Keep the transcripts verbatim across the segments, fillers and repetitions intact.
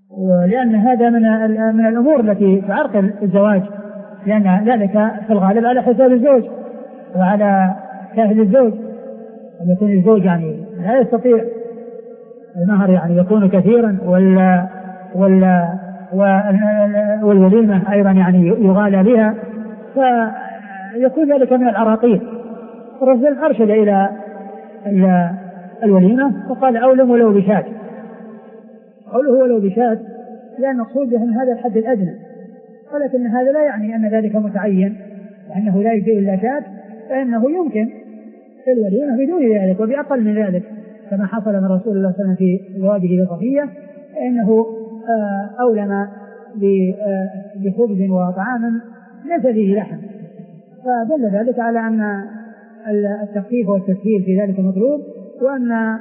ولأن هذا من من الأمور التي تعرقل الزواج، لأن ذلك في الغالب على حساب الزوج وعلى كاهل الزوج، أن يكون الزوج يعني لا يستطيع المهر يعني يكون كثيرا، ولا ولا والوليمة أيضا يعني يغالى بها، فيكون ذلك من العراقيل. الرسول أرشد إلى الوليمة وقال أولم ولو بشاة. قوله ولو بشاة لأن مقصود به هذا الحد الأدنى، ولكن هذا لا يعني أن ذلك متعين وأنه لا يجوز إلا شاة، فإنه يمكن في الوليمة بدون ذلك وبأقل من ذلك، كما حصل من رسول الله صلى الله عليه وسلم في زواجه بصفية، فإنه أولم بخبز وطعام ليس فيه لحم، فدل ذلك على أن التخفيف والتسهيل في ذلك مطلوب، وأن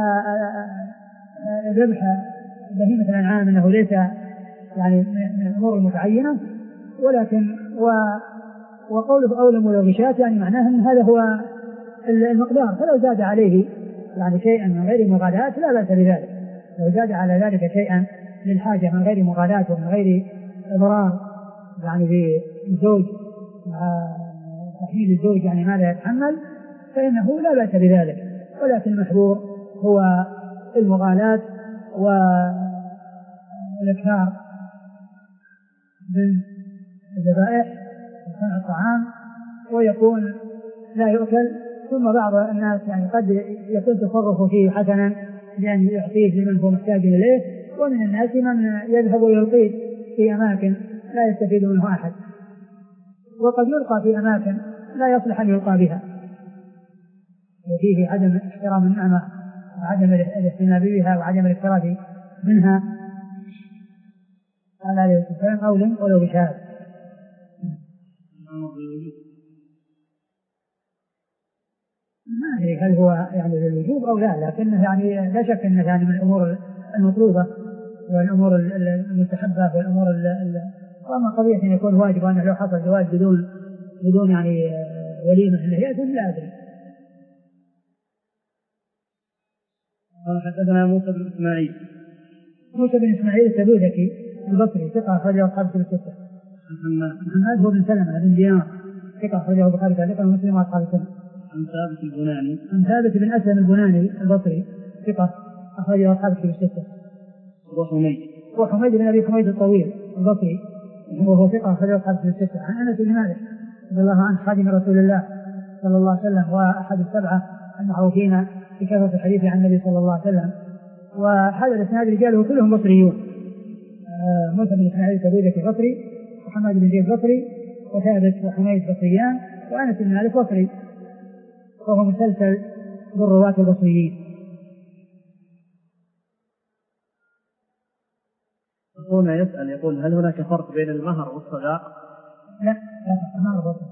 ذبح بهيمة الأنعام أنه ليس يعني من الأمور المتعينة. ولكن وقوله أولم ولو بشاة يعني معناه أن هذا هو المقدار، فلو زاد عليه يعني شيئا من غير مغالاة لا بأس بذلك، لو زاد على ذلك شيئا للحاجة من غير مغالاة ومن غير إضرار يعني بالزوج مع تحميل الزوج يعني ما لا يتحمل فإنه لا بأس بذلك. ولكن المحظور هو المغالاة والإكثار بالذبائح وصنع الطعام ويكون لا يؤكل، ثم بعض الناس يعني قد يكون تصرفه فيه حسنا لأن يعطيه لمن هو محتاج إليه، ومن الناس من يذهب ويلقيه في أماكن لا يستفيد منه أحد، وقد يلقى في أماكن لا يصلح أن يلقى بها، وفيه عدم احترام النعمة وعدم الاهتمام بها وعدم الاكتراث منها. قال عليه الصلاة والسلام أولم ولو بشاة. ما أدري هل هو يعني للوجوب أو لا، لكنه يعني لا شك أنه يعني من الأمور المطلوبة والأمور المستحبة والأمور وأما قضية أن يكون واجب وأنه لو حصل زواج بدون بدون يعني وليمة هي لا أدري. قال حدثنا موسى بن إسماعيل موسى بن إسماعيل التبوذكي البصري ثقة أخرجه أصحاب الكتب الستة. محمد هو بن سلمة بن دينار ثقة أخرجه البخاري تعليقا ومسلم وأصحاب السنة. عن ثابت البناني عن ثابت بن أسلم البناني البصري ثقة أخرجه أصحاب الكتب الستة. وحميد وحميد بن أبي حميد الطويل البصري وهو ثقة أخرجه أصحاب الكتب الستة. عن أنس بن مالك رضي الله عنه خادم رسول الله صلى الله عليه وسلم وأحد السبعة المعروفين بكثرة الحديث عن النبي صلى الله عليه وسلم، وهذا الإسناد رجاله كلهم بصريون. آه موسى بن إسماعيل التبوذكي بصري، وحماد بن زيد بصري، وثابت وحميد بصريان، وأنس بن مالك بصري، وهو مسلسل بالرواة البصريين. هنا يسأل يقول هل هناك فرق بين المهر والصداق؟ لا لا المهر بصري.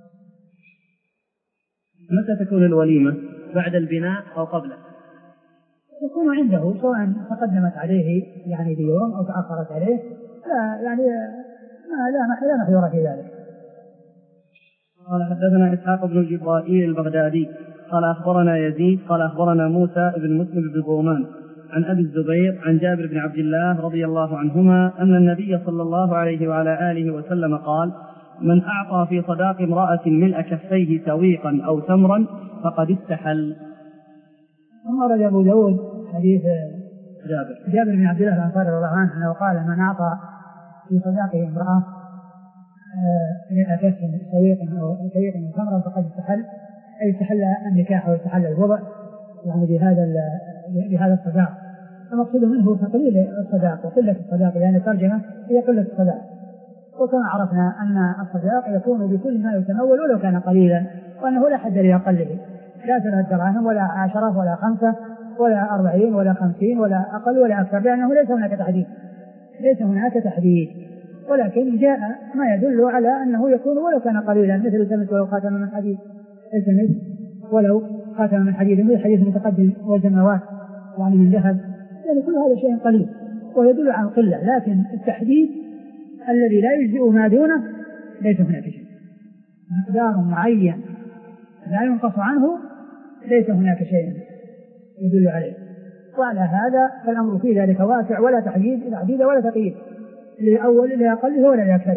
متى تكون الوليمة؟ بعد البناء أو قبله؟ يكون عنده سواء تقدمت عليه يعني بيوم أو تأخرت عليه، لا يعني ما لا لا محذور في ذلك. قال حدثنا إسحاق بن جبرائيل البغدادي قال أخبرنا يزيد قال أخبرنا موسى بن مسلم بن بومان عن أبي الزبير عن جابر بن عبد الله رضي الله عنهما أن النبي صلى الله عليه وعلى آله وسلم قال: من أعطى في صداق امرأة ملء كفيه سويقا أو تمرا فقد استحل. ثم رد أبو داود حديث جابر جابر بن عبد الله الأنصاري رضي الله عنه أنه قال: من أعطى في صداقه امرأة ملء كف سويقا أو سويقا أو تمرا فقد استحل، أي استحل النكاح واستحل الوضع يعني بهذا بهذا الصداق. المقصود منه تقليل الصداق وقلة الصداق، لأن الترجمة هي قلة الصداق، وكما عرفنا أن الصداق يكون بكل ما يتمول ولو كان قليلا، وأنه لا حد لأقله، لا ثلاثة دراهم ولا عشرة ولا خمسة ولا أربعين ولا خمسين ولا أقل ولا أكثر، لأنه ليس هناك تحديد ليس هناك تحديد ولكن جاء ما يدل على أنه يكون ولو كان قليلا، مثل التمس ولو خاتم من حديد، التمس ولو خاتم من حديد، مثل الحديث المتقدم والجماوات يعني من ذهب، يعني كل هذا شيء قليل ويدل على القلة، لكن التحديد الذي لا يجزئ ما دونه ليس هناك شيء، مقدار معين لا ينقص عنه ليس هناك شيء يدل عليه. وعلى هذا فالأمر في ذلك واسع ولا تحديد إلى عديد ولا تقييد لأول إلى أقل ولا لأكثر.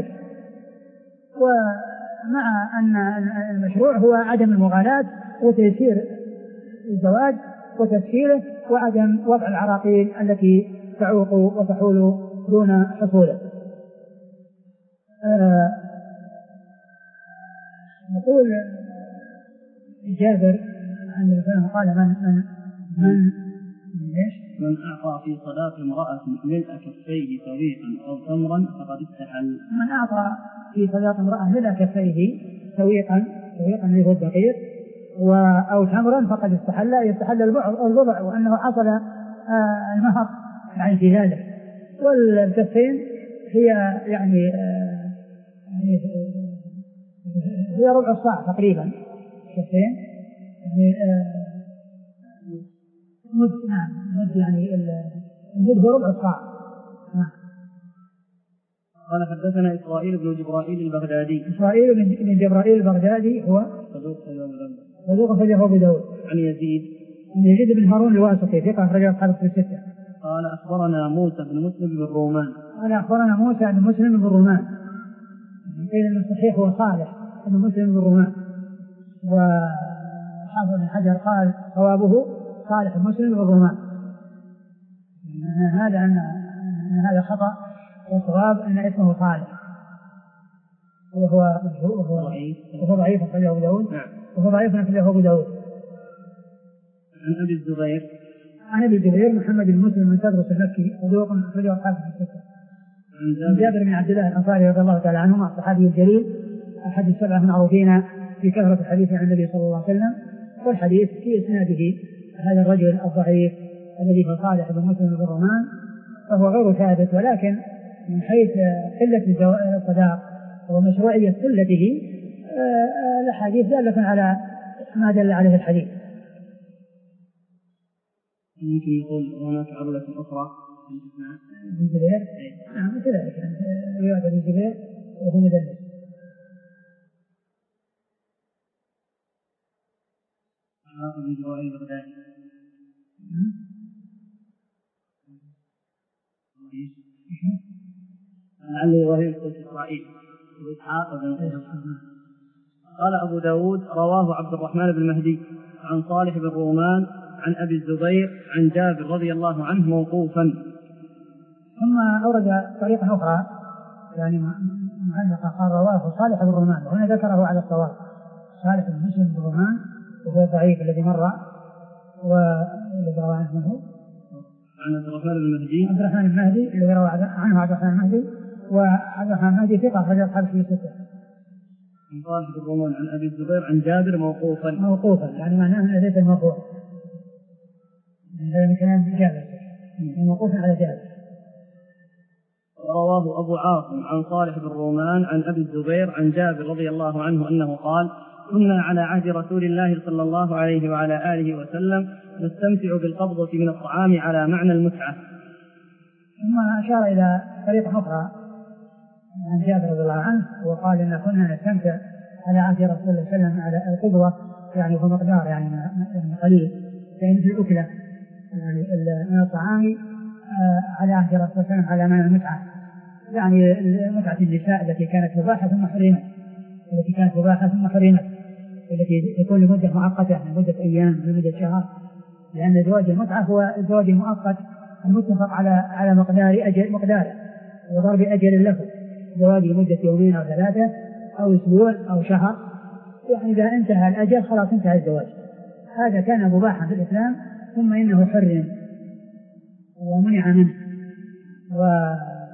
ومع أن المشروع هو عدم المغالاة وتيسير الزواج وتسهيله وعدم وضع العراقيل التي تعوق وتحول دون حصوله. آه نقول جابر عن الإنسان قال من من من ليش؟ من أعطى في صلاة امرأة ملء كفيه سويقا أو تمرا فقد استحل. من أعطى في صلاة امرأة ملء كفيه سويقا سويقا اللي هو الدقيق أو تمرا فقد استحل يستحل البضع وأنه حصل آه المهر يعني في ذلك. والكفين هي يعني آه يعني هي ربع الصاع تقريبا كفين يعني آه مد نعم مد يعني المد هو ربع الصاع. نعم. قال حدثنا إسرائيل بن جبرائيل البغدادي. إسرائيل بن جبرائيل البغدادي هو صدوق أخرجه أبو داود. عن يزيد عن يزيد بن هارون الواسطي ثقة أخرجه أصحاب الستة. قال أخبرنا موسى بن مسلم بن الرومان. قال أخبرنا موسى بن مسلم بن الرومان. قيل أن الصحيح هو صالح بن مسلم بن الرومان وحافظ بن حجر قال صوابه صالح بن مسلم بن الرومان. هذا أن هذا خطأ والصواب أن اسمه صالح وهو وهو ضعيف أخرجه أبو داود. وهو ضعيف أخرجه أبو داود. عن أبي الزبير عن أبي الزبير محمد بن مسلم من تدرس المكي صدوق أخرجه أصحاب الستة. عن جابر بن عبد الله الأنصاري رضي الله تعالى عنهما الصحابي الجليل أحد السبعة المعروفين في كثرة الحديث عن النبي صلى الله عليه وسلم. والحديث في إسناده هذا الرجل الضعيف الذي هو صالح بن مسلم بن الرومان فهو غير ثابت ولكن من حيث قلة الصداق ومشروعية قلته الحديث دالة على ما دل عليه الحديث. ممكن يقول هناك عضلة أخرى ابن الزبير نعم كذلك رواية ابن الزبير وهو مدلس. ابن جبرائيل البغدادي لعله وهي قلت إسرائيل وإسحاق بن قال أبو داود رواه عبد الرحمن بن مهدي عن صالح بن رومان عن أبي الزبير عن جابر رضي الله عنه موقوفا. ثم أورد طريقة أخرى يعني معلقة قال رواه صالح بن رومان وهنا ذكره على الصواب صالح بن مسلم بن رومان وهو الضعيف الذي مر والذي روى عنه عن عبد الرحمن بن مهدي عبد الرحمن المهدي الذي روى عنه عبد الرحمن المهدي وعبد الرحمن المهدي ثقة أخرجه أصحاب الكتب الستة. عن صالح بن رومان عن أبي الزبير عن جابر موقوفا موقوفا يعني معناه أنه ليس المرفوع هذا كلام جابر موقوفا على جابر. رواه أبو عاصم عن صالح بن رومان عن أبي الزبير عن جابر رضي الله عنه أنه قال كنا على عهد رسول الله صلى الله عليه وعلى آله وسلم نستمتع بالقبضة من الطعام على معنى المتعة. ثم أشار إلى طريقة أخرى عن جابر رضي الله عنه وقال إن كنا نستمتع على عهد رسول الله صلى الله عليه وسلم على القبضة يعني هو مقدار يعني قليل يعني في الأكلة يعني من الطعام على عهد رسول الله صلى الله عليه وسلم على معنى المتعة يعني متعة النساء التي كانت مباحة ثم حرمت التي كانت مباحة ثم حرمت التي تكون لمدة مؤقتة لمدة أيام لمدة شهر لأن زواج المتعة هو الزواج المؤقت المتفق على على مقدار أجل مقداره وضرب أجل له زواج لمدة يومين أو ثلاثة أو أسبوع أو شهر يعني إذا انتهى الأجل خلاص انتهى الزواج. هذا كان مباحا في الإسلام ثم إنه حرم ومنع منه و...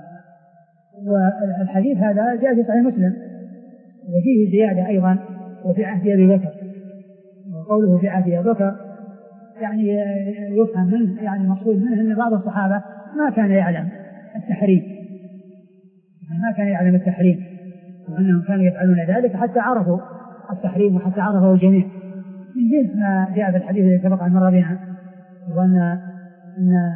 والحديث هذا جاء في صحيح مسلم وفيه زيادة أيضا وفي عهد أبي بكر وقوله في عهد أبي بكر يعني يفهم منه يعني مقصود منه أن بعض الصحابة ما كان يعلم التحريم ما كان يعلم التحريم وأنهم كانوا يفعلون ذلك حتى عرفوا التحريم وحتى عرفه الجميع من جنس ما جاء في الحديث الذي سبق عن مر بنا وأن أن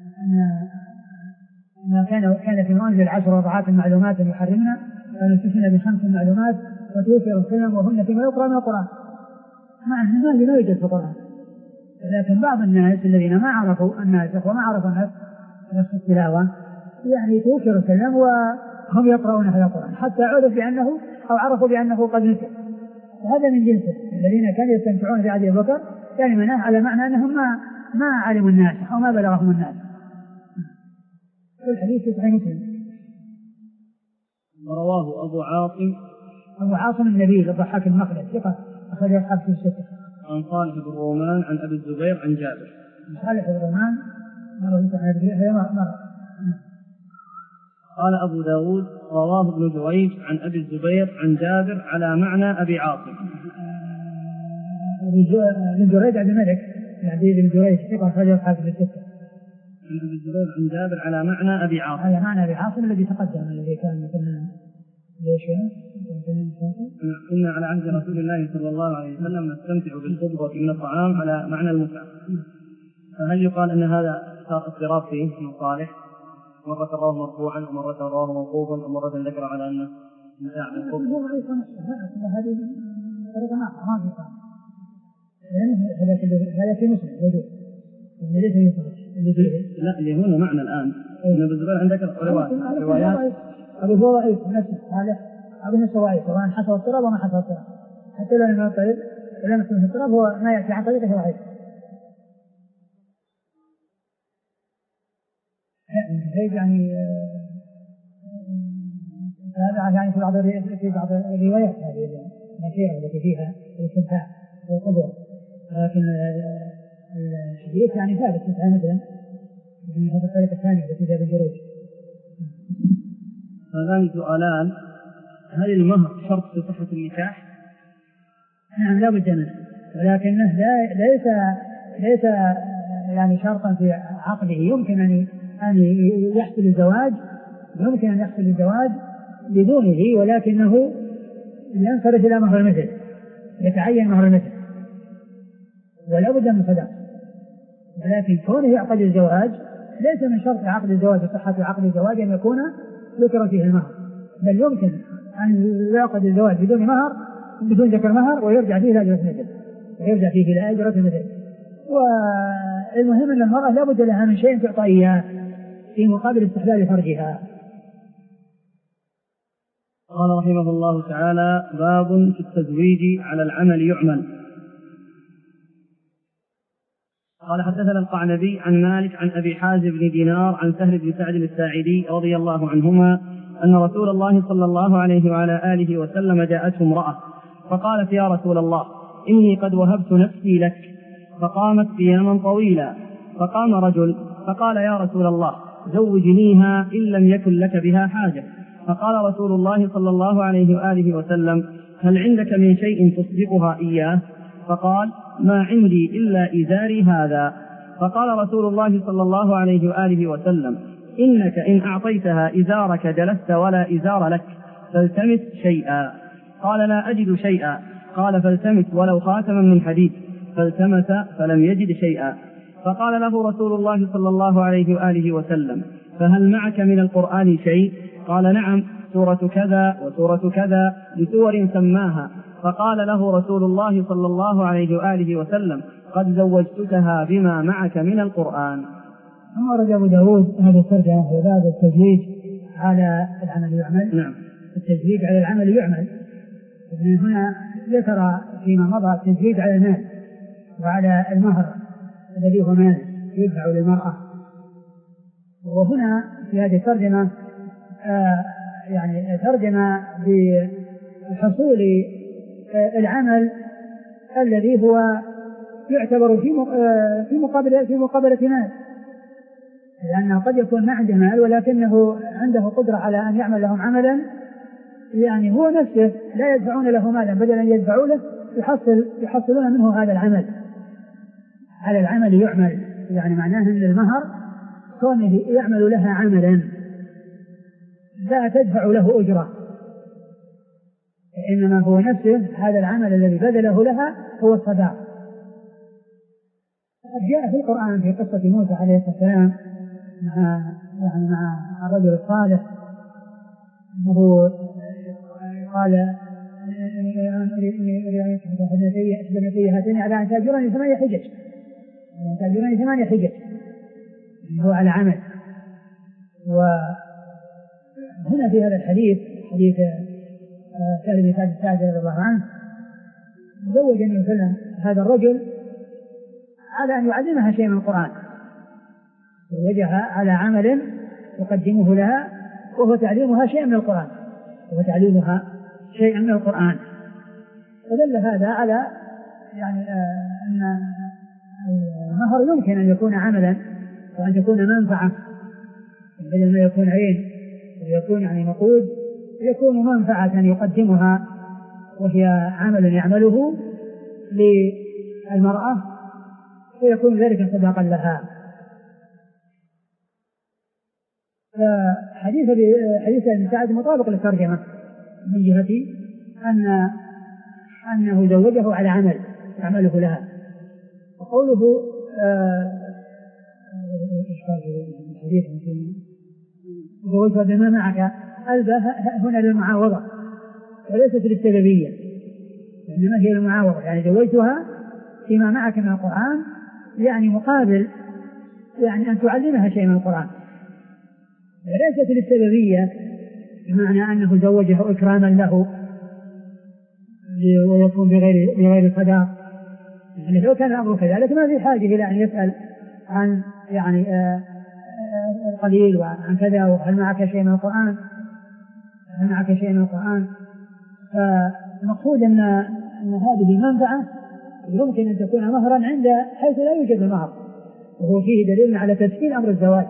أن كان كان في منزل عشر وضعات معلومات يحرمنا ونستثنى بخمس معلومات وتوفر السلم وهن فيما يقرأ من القرآن مع أن هذا لا يوجد في القرآن لكن بعض الناس الذين ما عرفوا الناسخ وما عرفوا نسخ التلاوة يعني توكر الكلام وهم يقرؤون هذا القرآن حتى عرف بأنه أو عرفوا بأنه قد نسخ. هذا من جنسه الذين كانوا يستمتعون في عهد أبي بكر يعني مناه على معنى أنهم ما ما علموا الناسخ أو ما بلغهم الناسخ. الحديث في صحيح مسلم. ورواه أبو عاصم أبو عاصم النبيل الضحاك المخلد ثقة أخرج أصحاب في الستة. عن صالح بن رومان عن أبي الزبير عن جابر. صالح بن رومان مرة. قال أبو داود رواه ابن جريج عن أبي الزبير عن جابر على معنى أبي عاصم. ابن جريج عبد الملك يعني ابن جريج ثقة أخرج أصحاب في الستة. عن أبي الزبير عن جابر على معنى أبي عاصم. على معنى أبي عاصم الذي تقدم الذي كان مثلا ليش كنا على عهد رسول الله صلى الله عليه وسلم نستمتع بالخضرة من الطعام على معنى المتعة. فهل يقال أن هذا اضطراب فيه من صالح مرة رواه مرفوعا ومرة رواه موقوفا ومرة ذكر على أنه متاع بالخضر؟ هذه طريقة ما في صالح هذا في مسلم وجود ليس يخرج اللي فيه لا اللي هنا معنى الآن إن بالزبير عندك روايات أبو هو ضعيف نفسه هذا أبو نفسه ضعيف سواء حصل اضطراب وما حصل اضطراب حتى لو لم يضطرب ولم يكن اضطراب هو ما يأتي عن طريقه ضعيف. يعني هذا يعني في بعض في بعض الروايات هذه النكيرة التي فيها الاستمتاع والقدرة لكن الحديث يعني ثابت مثلا من هذه الطريقة الثانية التي فيها بالجروج. هذان سؤالان. هل المهر شرط في صحة النكاح؟ نعم لا بد منه ولكنه لا ليس ليس يعني شرطا في عقده. يمكن أن أن يحصل الزواج يمكن أن يحصل الزواج بدونه ولكنه ينصرف إلى مهر المثل يتعين مهر المثل ولا بد من صداق. ولكن كونه يعقد الزواج ليس من شرط عقد الزواج وصحة عقد الزواج أن يكون ذكر فيه المهر بل يمكن أن يعقد الزواج بدون مهر بدون ذكر مهر ويرجع فيه إلى أجرة المثل ويرجع فيه إلى أجرة المثل. والمهم أن المرأة لا بد لها من شيء تعطى إياه في مقابل استحلال فرجها. قال رحمه الله تعالى باب في التزويج على العمل يعمل. قال حدثنا القعنبي عن مالك عن أبي حازم بن دينار عن سهل بن سعد الساعدي رضي الله عنهما أن رسول الله صلى الله عليه وعلى آله وسلم جاءته امرأة فقالت يا رسول الله إني قد وهبت نفسي لك فقامت قياما طويلا فقام رجل فقال يا رسول الله زوجنيها إن لم يكن لك بها حاجة. فقال رسول الله صلى الله عليه وآله وسلم هل عندك من شيء تصدقها إياه؟ فقال ما عندي إلا إزاري هذا. فقال رسول الله صلى الله عليه وآله وسلم إنك إن أعطيتها إزارك جلست ولا إزار لك فالتمس شيئا. قال لا أجد شيئا. قال فالتمس ولو خاتما من حديد فالتمس فلم يجد شيئا. فقال له رسول الله صلى الله عليه وآله وسلم فهل معك من القرآن شيء؟ قال نعم سورة كذا وسورة كذا بسور سماها. فقال له رسول الله صلى الله عليه وآله وسلم قد زوجتكها بما معك من القرآن. ثم ورد أبو داود هذا الترجمة في باب التزويج على العمل يعمل. نعم التزويج على العمل يعمل. من هنا ذكر فيما مضى التزويج على المال وعلى المهر الذي هو مال يدفع للمرأة. وهنا في هذه الترجمة آه يعني ترجمة بحصول آه العمل الذي هو يعتبر في في مقابلة في مقابلة مال لأنه قد يكون ما عنده مال ولكنه عنده قدرة على أن يعمل لهم عملا يعني هو نفسه لا يدفعون له مالا بدل أن يدفعوا له يحصل يحصلون منه هذا العمل. على العمل يعمل يعني معناه أن المهر كونه يعمل لها عملا لا تدفع له أجرة إنما هو نفسه هذا العمل الذي بذله لها هو الصداق. جاء في القرآن في قصة موسى عليه السلام مع يعني مع الرجل الصالح أنه قال ابنتي هاتين على أن تأجرني ثمانية حجج تعبيران ثمانية حجج هو على عمل. وهنا في هذا الحديث حديث سهل بن سعد الساعدي رضي الله عنه زوج النبي صلى الله عليه وسلم هذا الرجل على أن يعلمها شيء من القرآن، زوجها على عمل يقدمه لها وهو تعليمها شيء من القرآن وهو تعليمها شيء من القرآن. فدل هذا على يعني أن المهر يمكن أن يكون عملا وأن تكون منفعة بدل ما يكون عين ويكون يعني نقود، يكون منفعة يقدمها وهي عمل يعمله للمرأة ويكون ذلك صداقا لها. فحديث حديث ابن سعد مطابق للترجمة من جهة أن أنه زوجه على عمل يعمله لها. وقوله الحديث زوجها بما معك ألبى هنا للمعاوضة وليست للسببية، إنما هي المعاوضة، يعني زوجتها فيما معك من القرآن يعني مقابل يعني أن تعلمها شيء من القرآن، وليست للسببية بمعنى أنه زوجه إكراما له ويكون بغير بغير صداق. يعني لو كان الأمر كذلك ما في حاجة إلى أن يسأل عن يعني القليل وعن كذا وهل معك شيء من القرآن هل معك شيء من القرآن. فالمقصود أن أن هذه منفعة يمكن أن تكون مهرا عند حيث لا يوجد المهر، وهو فيه دليل على تسهيل أمر الزواج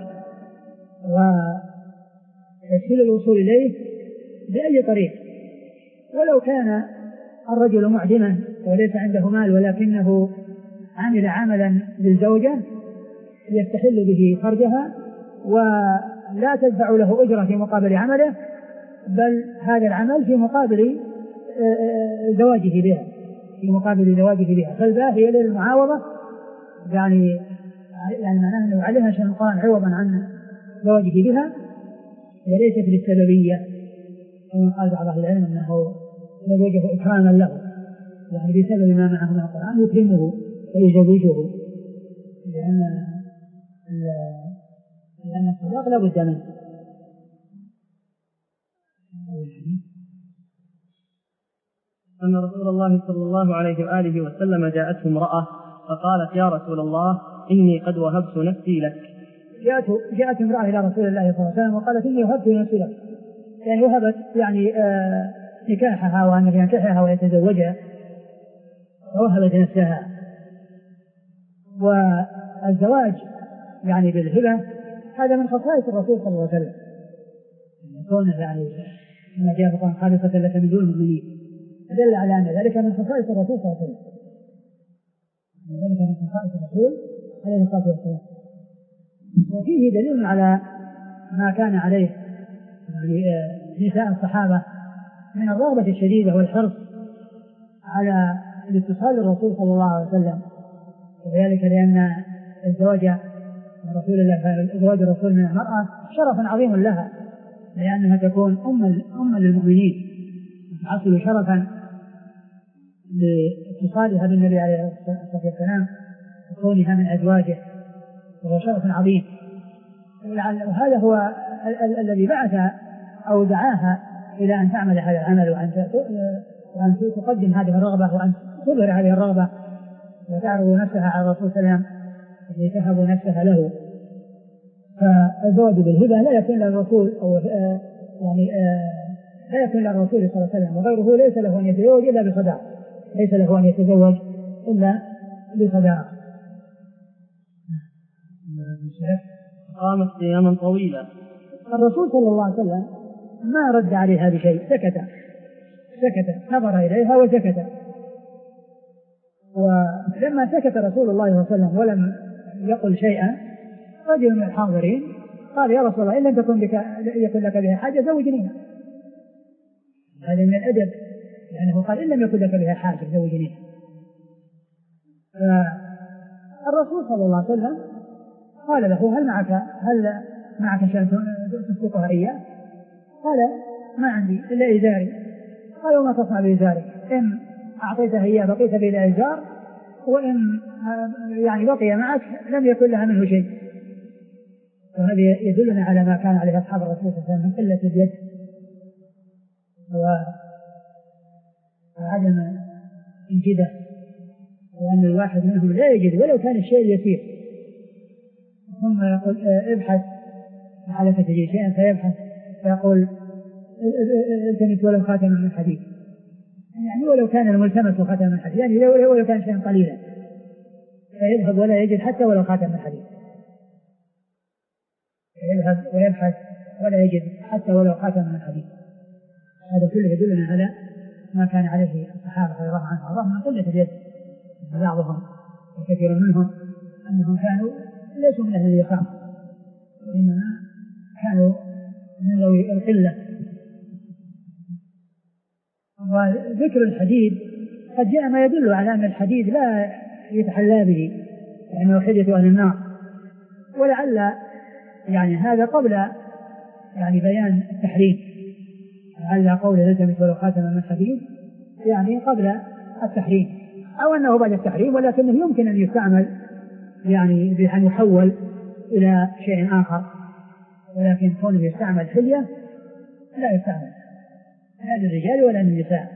وتسهيل الوصول إليه بأي طريق. ولو كان الرجل معدما وليس عنده مال ولكنه عمل عملا للزوجة يستحل به فرجها ولا تدفع له أجرة في مقابل عمله، بل هذا العمل في مقابل زواجه بها في مقابل زواجه بها فالباء هي للمعاوضة، يعني يعني معناه أنه عليها شيء قال عوضا عن زواجه بها وليست للسببية، كما قال بعض أهل العلم أنه زوجه إكراما له، يعني بسبب ما معه من القرآن يكرمه ويزوجه، لأن لأن الصداق لا بد منه. أن رسول الله صلى الله عليه وآله وسلم جاءته امرأة فقالت يا رسول الله إني قد وهبت نفسي لك. جاءت امرأة إلى رسول الله صلى الله عليه وسلم وقالت إني وهبت نفسي لك، يعني وهبت يعني آه نكاحها وأن ينكحها ويتزوجها ووهبت نفسها. والزواج يعني بالهبة هذا من خصائص الرسول صلى الله عليه وسلم، كونه يعني ما جاء فقال خالصة لك من دون المؤمنين، دل على أن ذلك من خصائص الرسول صلى الله عليه وسلم، ذلك من خصائص الرسول عليه الصلاة والسلام. وفيه دليل على ما كان عليه يعني نساء الصحابة من الرغبة الشديدة والحرص على الاتصال بالرسول صلى الله عليه وسلم، وذلك لأن الزواج من رسول الله زواج الرسول من المرأة شرف عظيم لها، لأنها تكون أم أم للمؤمنين تحصل شرفا لاتصالها بالنبي عليه الصلاة والسلام وكونها من أزواجه، وهو شرف عظيم. وهذا هو الذي بعث أو دعاها إلى أن تعمل هذا العمل وأن تقدم هذه الرغبة وأن تظهر هذه الرغبة وتعرض نفسها على الرسول صلى الله عليه وسلم لتهب نفسها له. فالزواج بالهبة لا يكون للرسول أو يعني لا يكون للرسول صلى الله عليه وسلم وغيره ليس له أن يتزوج إلا بصداق، ليس له أن يتزوج إلا بصداق. قامت قياما طويلا. الرسول صلى الله عليه وسلم ما رد عليها بشيء، سكت سكت نظر إليها وسكت. ولما سكت رسول الله صلى الله عليه وسلم ولم يقل شيئا رجل من الحاضرين قال يا رسول الله إن لم تكن بك يكن لك بها حاجة زوجنيها. هذا من الأدب، لأنه قال إن لم يكن لك بها حاجة زوجنيها. فالرسول صلى الله عليه وسلم قال له هل معك هل معك شيء تسبقها إياه؟ قال ما عندي إلا إزاري. قال وما تصنع بإزاري؟ إن أعطيتها إياه بقيت بلا إزار وإن يعني بقي معك لم يكن لها منه شيء. وهذا يدلنا على ما كان عليه أصحاب الرسول صلى الله عليه وسلم من قلة اليد وعدم الجدة، وأن الواحد منهم لا يجد ولو كان الشيء يسير، ثم يقول ابحث على تجد شيئا فيبحث فيقول التمس ولو خاتم من حديد، يعني ولو كان الملتمس خاتم من حديد، يعني ولو كان شيئا قليلا فيذهب ولا يجد حتى ولو خاتم من حديد، فيذهب ويبحث ولا يجد حتى ولو خاتم من حديد. هذا كله يدلنا على ما كان عليه الصحابة رضي الله عنهم وارضاهم من قلة اليد. بعضهم وكثير منهم أنهم كانوا ليسوا من أهل اليسار، وإنما كانوا من ذوي القلة. وذكر الحديد قد جاء ما يدل على أن الحديد لا يتحلى به لأنه حديث أهل النار، ولعل يعني هذا قبل يعني بيان التحريم، لعل قول التمس ولو خاتما من حديد يعني قبل التحريم، أو أنه بعد التحريم، ولكنه يمكن أن يستعمل يعني بأن يحول إلى شيء آخر، ولكن كونه يستعمل حلية لا يستعمل لا للرجال ولا للنساء.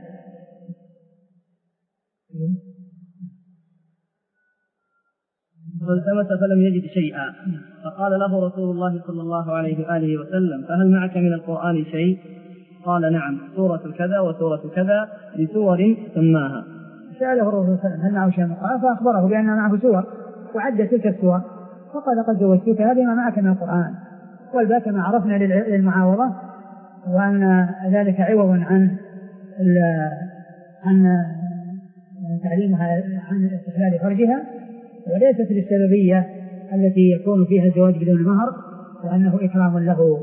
فالتمس فلم يجد شيئا، فقال له رسول الله صلى الله عليه وآله وسلم فهل معك من القرآن شيء؟ قال نعم، سورة كذا وسورة كذا لسور سماها. سأله الرسول صلى الله عليه وسلم هل معه شيء من القرآن؟ فأخبره بأن معه سور وعد تلك السور، فقال قد زوجتك بما معك من القرآن، والباء كما عرفنا للمعاوضة، وأن ذلك عوض عن عن تعليمها عن استحلال فرجها، وليست للسببية التي يكون فيها الزواج بدون مهر، وأنه إكرام له.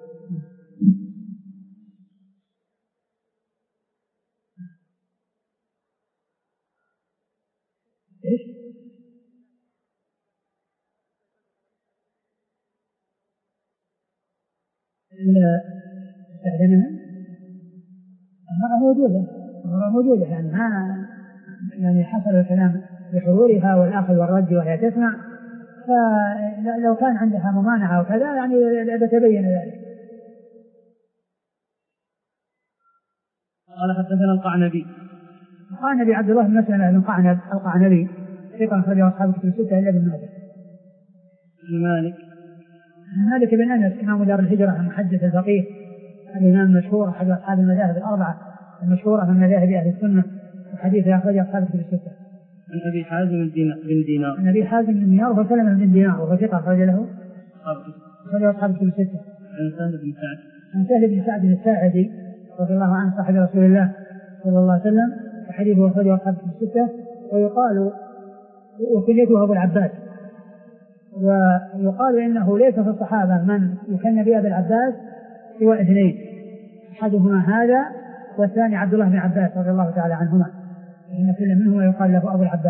إيش؟ استخدمها المرأة موجودة، المرأة موجودة يعني ما يعني حصل الكلام بحضورها والأخذ والرد وهي تسمع، فلو كان عندها ممانعة وكذا يعني بتبين ذلك. قال حدثنا القعنبي. القعنبي عبد الله بن مسلمة بن قعنب القعنبي ثقة أخرجه أصحاب الكتب الستة إلا ابن ماجه. مالك. مالك بن أنس إمام دار الهجرة المحدث الفقيه الإمام المشهور أحد أصحاب المذاهب الأربعة المشهورة من مذاهب أهل السنة، الحديث أخرجه أصحاب الكتب الستة. عن أبي حازم بن دينار. عن أبي حازم بن دينار وهو سلمة بن دينار وهو ثقة أخرج له أخرجه أصحاب الكتب الستة. عن سهل بن سعد. عن سهل بن سعد الساعدي رضي الله عنه صاحب رسول الله صلى الله عليه وسلم، وحديثه أخرجه أصحاب الكتب الستة. ويقال وكنيته أبو العباس، ويقال إنه ليس في الصحابة من يكن بأبي العباس سوى اثنين، أحدهما هذا والثاني عبد الله بن عباس رضي الله تعالى عنهما، إن كل منهما يقال له أبو العباس.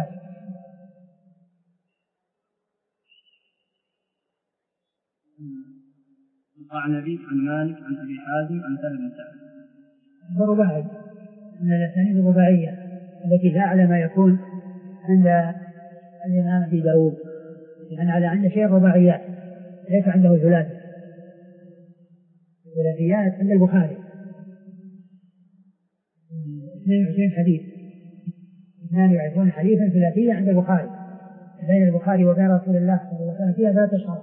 القعنبي عن مالك عن أبي حازم عن سهل بن سعد. الرباعي من الأسانيد الرباعية التي لا أعلى ما يكون عند الإمام أبي داود، يعني على عنده شيء رباعيات ليس عنده ثلاثي. ثلاثيات عند البخاري اثنين وعشرين حديث، اثنان وعشرون حديثا ثلاثية عند البخاري، بين البخاري وبين رسول الله صلى الله عليه وسلم فيها ثلاثة أشهر.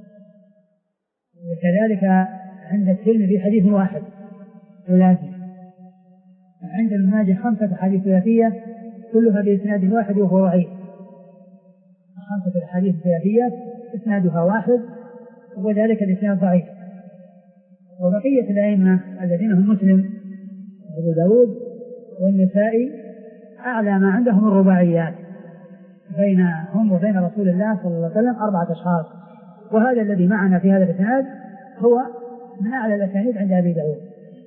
وكذلك عند الترمذي حديث واحد ثلاثي. عند ابن ماجه خمسة حديث ثلاثية كلها بإسناد واحد وهو ضعيف. خمسة الحديث الثلاثية إسنادها واحد وذلك الإسناد ضعيف. وبقية الأئمة الذين هم مسلم وأبو داود والنسائي أعلى ما عندهم الرباعيات بينهم وبين رسول الله صلى الله عليه وسلم أربعة أشخاص، وهذا الذي معنا في هذا الإسناد هو من أعلى الأسانيد عند أبي داود.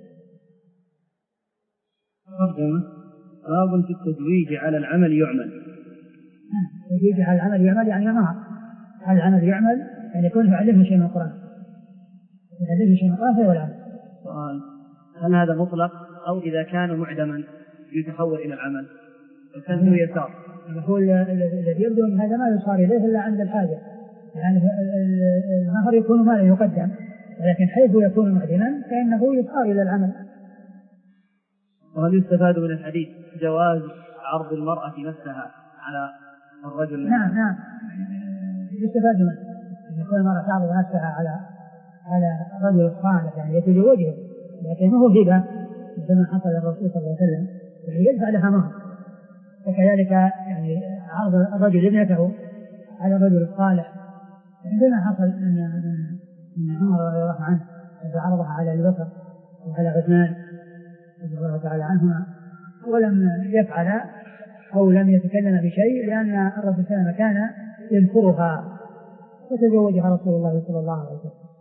باب في التزويج على العمل يعمل. التزويج على العمل يعمل يعني مهر، على العمل يعمل يعني يكون يعلمه شيء من القرآن، يعلمه شيء من القرآن فهو العمل. سؤال: هل هذا مطلق أو إذا كان معدما يتحول إلى العمل وكان له يسار؟ يعني هو الذي يبدو أن هذا ما يصار إليه إلا عند الحاجة، يعني المهر يكون ما لا يقدم، ولكن حيث يكون مهدما فإنه يصار إلى العمل. وهل يستفاد من الحديث جواز عرض المرأة نفسها على الرجل؟ نعم نعم يستفاد منه أن يكون المرأة تعرض نفسها على على رجل الصالح يعني يتزوجه، لكن هو هبة مثل ما حصل للرسول صلى الله عليه وسلم يعني يدفع لها مهر. وكذلك يعني عرض الرجل ابنته على الرجل الصالح عندما حصل ان ان عمر رضي الله عنه عرضها على ابي بكر وعلى عثمان رضي الله تعالى عنهما ولم يفعل او لم يتكلم بشيء لان الرسول صلى الله عليه وسلم كان يذكرها فتزوجها رسول الله صلى الله عليه وسلم.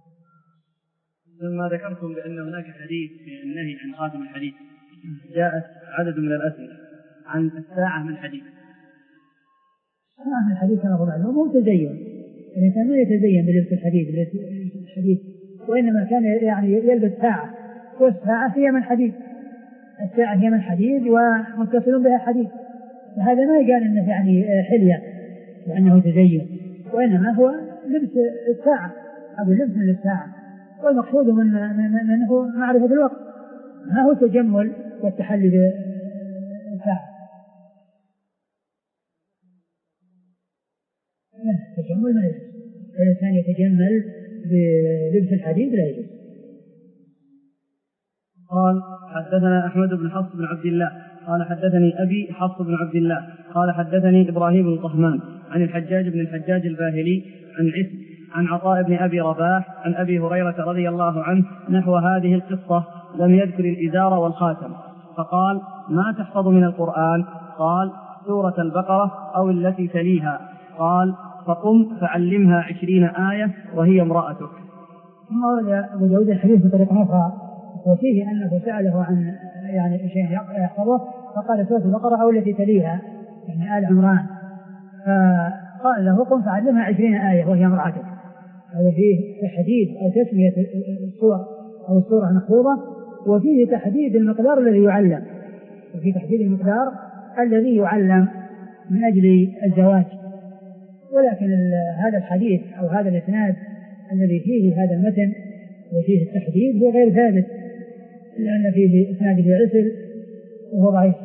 لما ذكرتم بان هناك حديث في النهي عن خاتم الحديث جاءت عدد من الاسئله عن الساعه من الحديث. الساعه من الحديث كما هو معلوم هو تزين، الانسان ما يتزين بلبس الحديد الحديد وانما كان يعني يلبس ساعه، والساعه هي من حديد، الساعه هي من حديد ومتصل بها حديد، فهذا ما يقال انه يعني حليه وانه تزين، وانما هو لبس الساعه او لبس للساعه، والمقصود من منه معرفه الوقت، ما هو تجمل والتحلي بالساعه. التجمل ما يجوز، الإنسان يتجمل بلبس الحديد لا يجوز. قال حدثنا أحمد بن حفص بن عبد الله قال حدثني أبي حفص بن عبد الله قال حدثني إبراهيم بن طهمان عن الحجاج بن الحجاج الباهلي عن عثم عن عطاء بن أبي رباح عن أبي هريرة رضي الله عنه نحو هذه القصة لم يذكر الإزار والخاتم، فقال ما تحفظ من القرآن؟ قال سورة البقرة أو التي تليها. قال فقم فعلمها عشرين آية وهي امرأتك. ثم ورد أبو داود الحديث بطريقة أخرى وفيه أنه سأله عن يعني شيء يحفظه فقال سورة البقرة أو التي تليها يعني آل عمران، فقال له قم فعلمها عشرين آية وهي امرأتك. هذا فيه تحديد أو تسمية السورة أو السورة المحفوظة، وفيه تحديد المقدار الذي يعلم، وفيه تحديد المقدار الذي يعلم من أجل الزواج. ولكن هذا الحديث أو هذا الإسناد الذي فيه هذا المتن وفيه التحديد هو غير ثابت، لأن فيه إسناد عسل وهو ضعيف.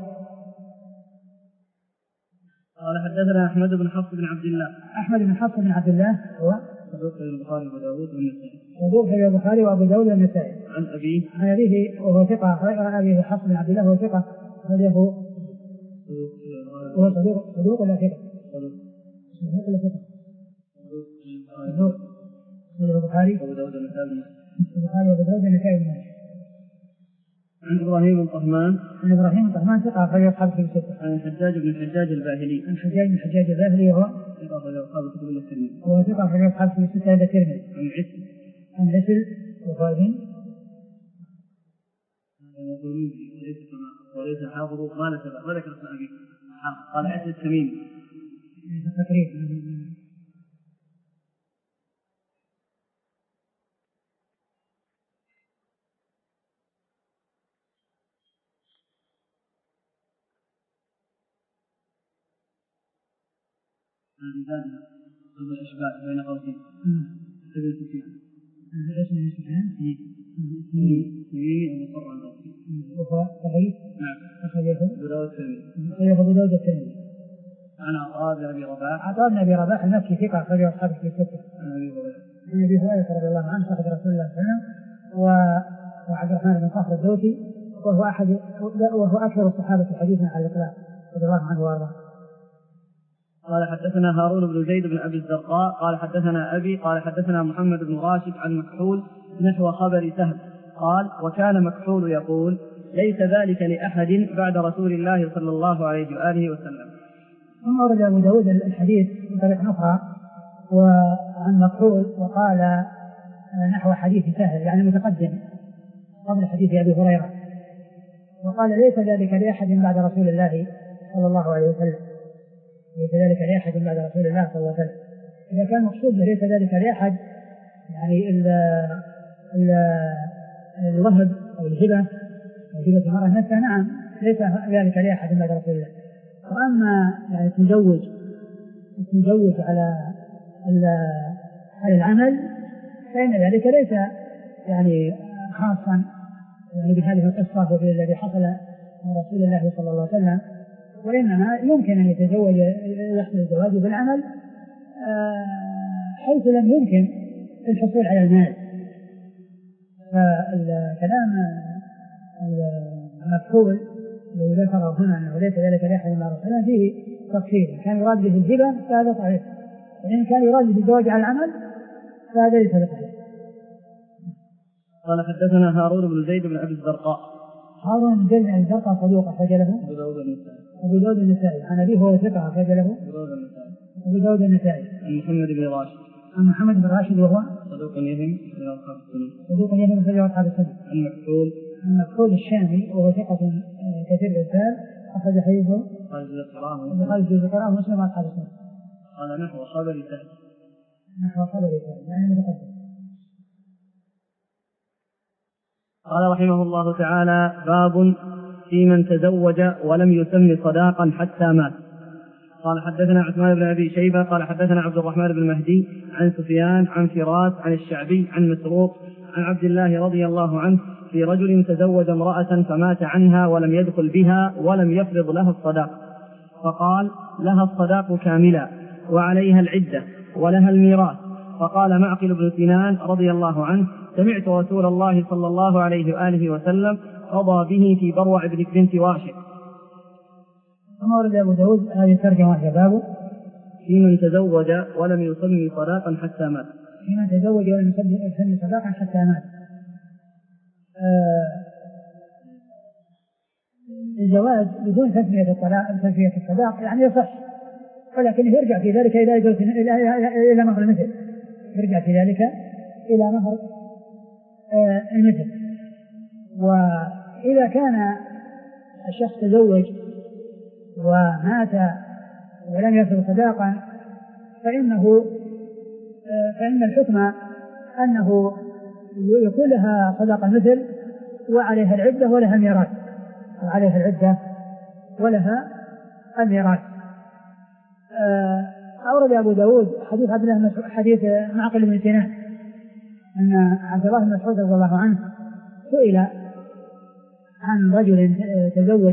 قال حدثنا أحمد بن حفص بن عبد الله. أحمد بن حفص بن عبد الله هو صدوق في البخاري وأبو داود والنسائي. صدوق في البخاري وأبو داود والنسائي. عن أبيه عن أبيه وهو ثقة، أبيه حفص بن عبد الله وهو ثقة، هذا هو صدوق صدوق ولا ثقة؟ صدوق ولا ثقة؟ صدوق. البخاري وأبو داود والنسائي. البخاري وأبو داود والنسائي. عن إبراهيم بن طهمان. عن إبراهيم بن طهمان ثقة أخرج أصحاب في الستة. عن الحجاج بن الحجاج الباهلي. عن الحجاج بن الحجاج الباهلي وهو ثقة أخرج أصحاب الكتب الترمذي. وهو ثقة أخرج أصحاب في الستة هذا الترمذي. عن عسل. عن عسل وخالد. وليس كما وليس حافظ ما نسب وذكر اسم أبيه قال عسل التميمي. تقريبا. هذه زادها ضد الإشباع بين قوسين ابن سفيان. اسم ابن سفيان؟ في مصر البصري. وهو ضعيف؟ نعم. أخرجه أبو داود الترمذي. أخرجه أبو داود الترمذي. عن عطاء بن أبي رباح. عطاء بن أبي رباح المكي ثقة أخرجه أصحاب في الستة. عن أبي هريرة. عن أبي هريرة رضي الله عنه صاحب رسول الله صلى الله عليه وسلم وعبد الرحمن بن صخر الدوسي، وهو أحد وهو أكثر الصحابة حديثا على الإطلاق رضي الله عنه وارضاه. قال حدثنا هارون بن زيد بن أبي الزرقاء قال حدثنا أبي قال حدثنا محمد بن راشد عن مكحول نحو خبر سهل قال وكان مكحول يقول ليس ذلك لأحد بعد رسول الله صلى الله عليه وآله وسلم. ثم ورد أبو داود الحديث بطريقة أخرى وعن مكحول وقال نحو حديث سهل يعني متقدم قبل حديث أبي هريرة، وقال ليس ذلك لأحد بعد رسول الله صلى الله عليه وسلم، ليس ذلك لأحد بعد رسول الله صلى الله عليه وسلم. إذا كان مقصود ليس ذلك لأحد يعني الوهب أو الهبة أو هبة المرأة نفسها، نعم ليس ذلك لأحد بعد رسول الله. وأما يعني التزوج التزوج على على العمل فإن ذلك ليس يعني خاصا يعني بهذه القصة الذي حصل من رسول الله صلى الله عليه وسلم، وإنما يمكن أن يتزوج يحصل الزواج بالعمل حيث لم يمكن الحصول على المال. فالكلام المفعول الذي ذكره هنا أنه ليس ذلك لأحد من الرسول فيه تفصيل، كان يراد به الهبة فهذا صحيح، وإن كان يراد به الزواج على العمل فهذا ليس بصحيح. قال حدثنا هارون بن زيد بن أبي الزرقاء. هارون بن زيد بن أبي الزرقاء صدوق أخرج له أبو داود النسائي. أبو داود النسائي عن أبيه وهو ثقة أخرج له أبو داود النسائي. أبو داود النسائي. عن محمد بن راشد. عن محمد بن راشد وهو صدوق يهم في أصحاب السنة. صدوق يهم في أصحاب السنة. عن مكحول. عن مكحول الشامي وهو ثقة كثير الإرسال أخرج حديثه قال ذكراه. البخاري في ذكراه مسلم أصحاب السنة. قال نحو خبر سهل. نحو خبر سهل يعني متقدم. قال رحمه الله تعالى: باب في من تزوج ولم يسم صداقا حتى مات. قال حدثنا عثمان بن أبي شيبة قال حدثنا عبد الرحمن بن مهدي عن سفيان عن فراس عن الشعبي عن مسروق عن عبد الله رضي الله عنه في رجل تزوج امرأة فمات عنها ولم يدخل بها ولم يفرض لها الصداق، فقال: لها الصداق كاملا وعليها العدة ولها الميراث. فقال معقل بن سنان رضي الله عنه: سمعت رسول الله صلى الله عليه وآله وسلم قضى به في بروع بنت واشق. ثم ورد أبو داود هذه الترجمة شبابه في من تزوج ولم يسمي صداقا حتى مات. في من تزوج ولم يسمي صداقا حتى مات. آه الزواج بدون تسمية الطلاق تسمية الصداق يعني يصح، ولكن يرجع في ذلك إلى إلى إلى مهر المثل، يرجع في ذلك إلى مهر آه المثل. وإذا كان الشخص تزوج ومات ولم يصل صداقا فإنه فإن الحكم أنه يكون لها صداق المثل وعليها العدة ولها الميراث وعليها العدة ولها الميراث. أورد أبو داود حديث عبد الله حديث معقل بن سنان أن عبد الله بن مسعود رضي الله عنه سئل عن رجل تزوج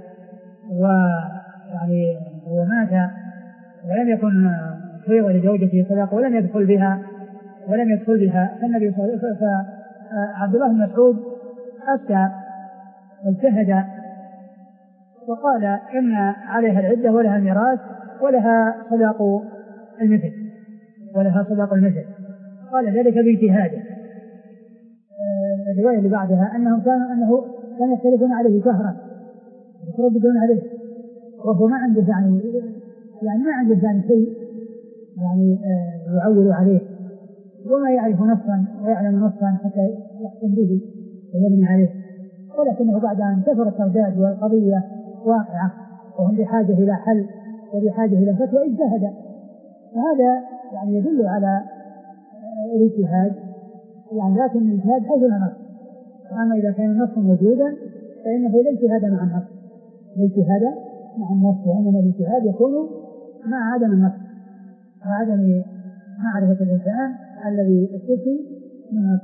ويعني ومات ولم يكن فرض لزوجته صداقة ولم يدخل بها ولم يدخل بها فالنبي صلى الله عليه وسلم فعبد الله بن مسعود أفتى واجتهد وقال إن عليها العدة ولها الميراث ولها صداق المثل ولها صداق المثل قال ذلك باجتهاده. الرواية اللي بعدها أنهم كانوا أنه كانوا يختلفون عليه شهرا يترددون عليه وهو ما عنده يعني يعني ما عنده يعني شيء يعني يعول عليه وما يعرف نصا ويعلم نصا حتى يحكم به ويبني عليه، ولكنه بعد أن كثر الترداد والقضية واقعة وهم بحاجة إلى حل وبحاجة إلى فتوى اجتهد، وهذا يعني يدل على الاجتهاد يعني لكن الاجتهاد حيث لا نص، وأما إذا كان النص موجودا فإنه لا اجتهاد مع النص لا اجتهاد مع النص، وإنما الاجتهاد يكون مع عدم النص وعدم معرفة الإنسان الذي استثني من النص.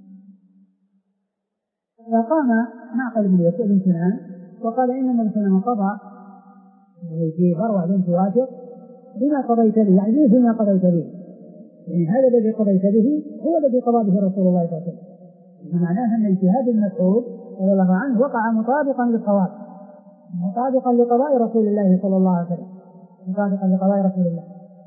فقام معقل بن سنان وقال إن النبي صلى الله عليه وسلم قضى في بروع بنت واشق بما قضيت به يعني بما قضيت به يعني هذا الذي قضيت به هو الذي قضى به رسول الله صلى الله عليه وسلم، معناه أن اجتهاد المسعود رضي الله عنه وقع مطابقا للصواب مطابقا لقضاء رسول الله صلى الله عليه وسلم مطابقا لقضاء رسول الله،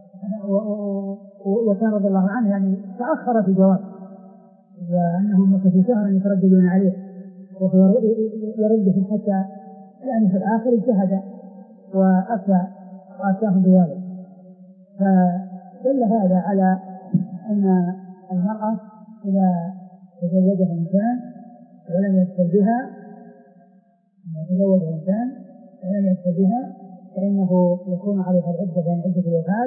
وكان رضي الله عنه يعني تأخر في الجواب وأنهم مكثوا شهرا يترددون عليه وهو يردهم حتى يعني في الآخر اجتهد وأفتى وأفتاهم بذلك. فدل هذا على أن المرأة إذا تزوجها إنسان ولم يدخل بها تزوجها إنسان ولم يدخل بها فإنه يكون عليها العدة يعني عدة الوفاة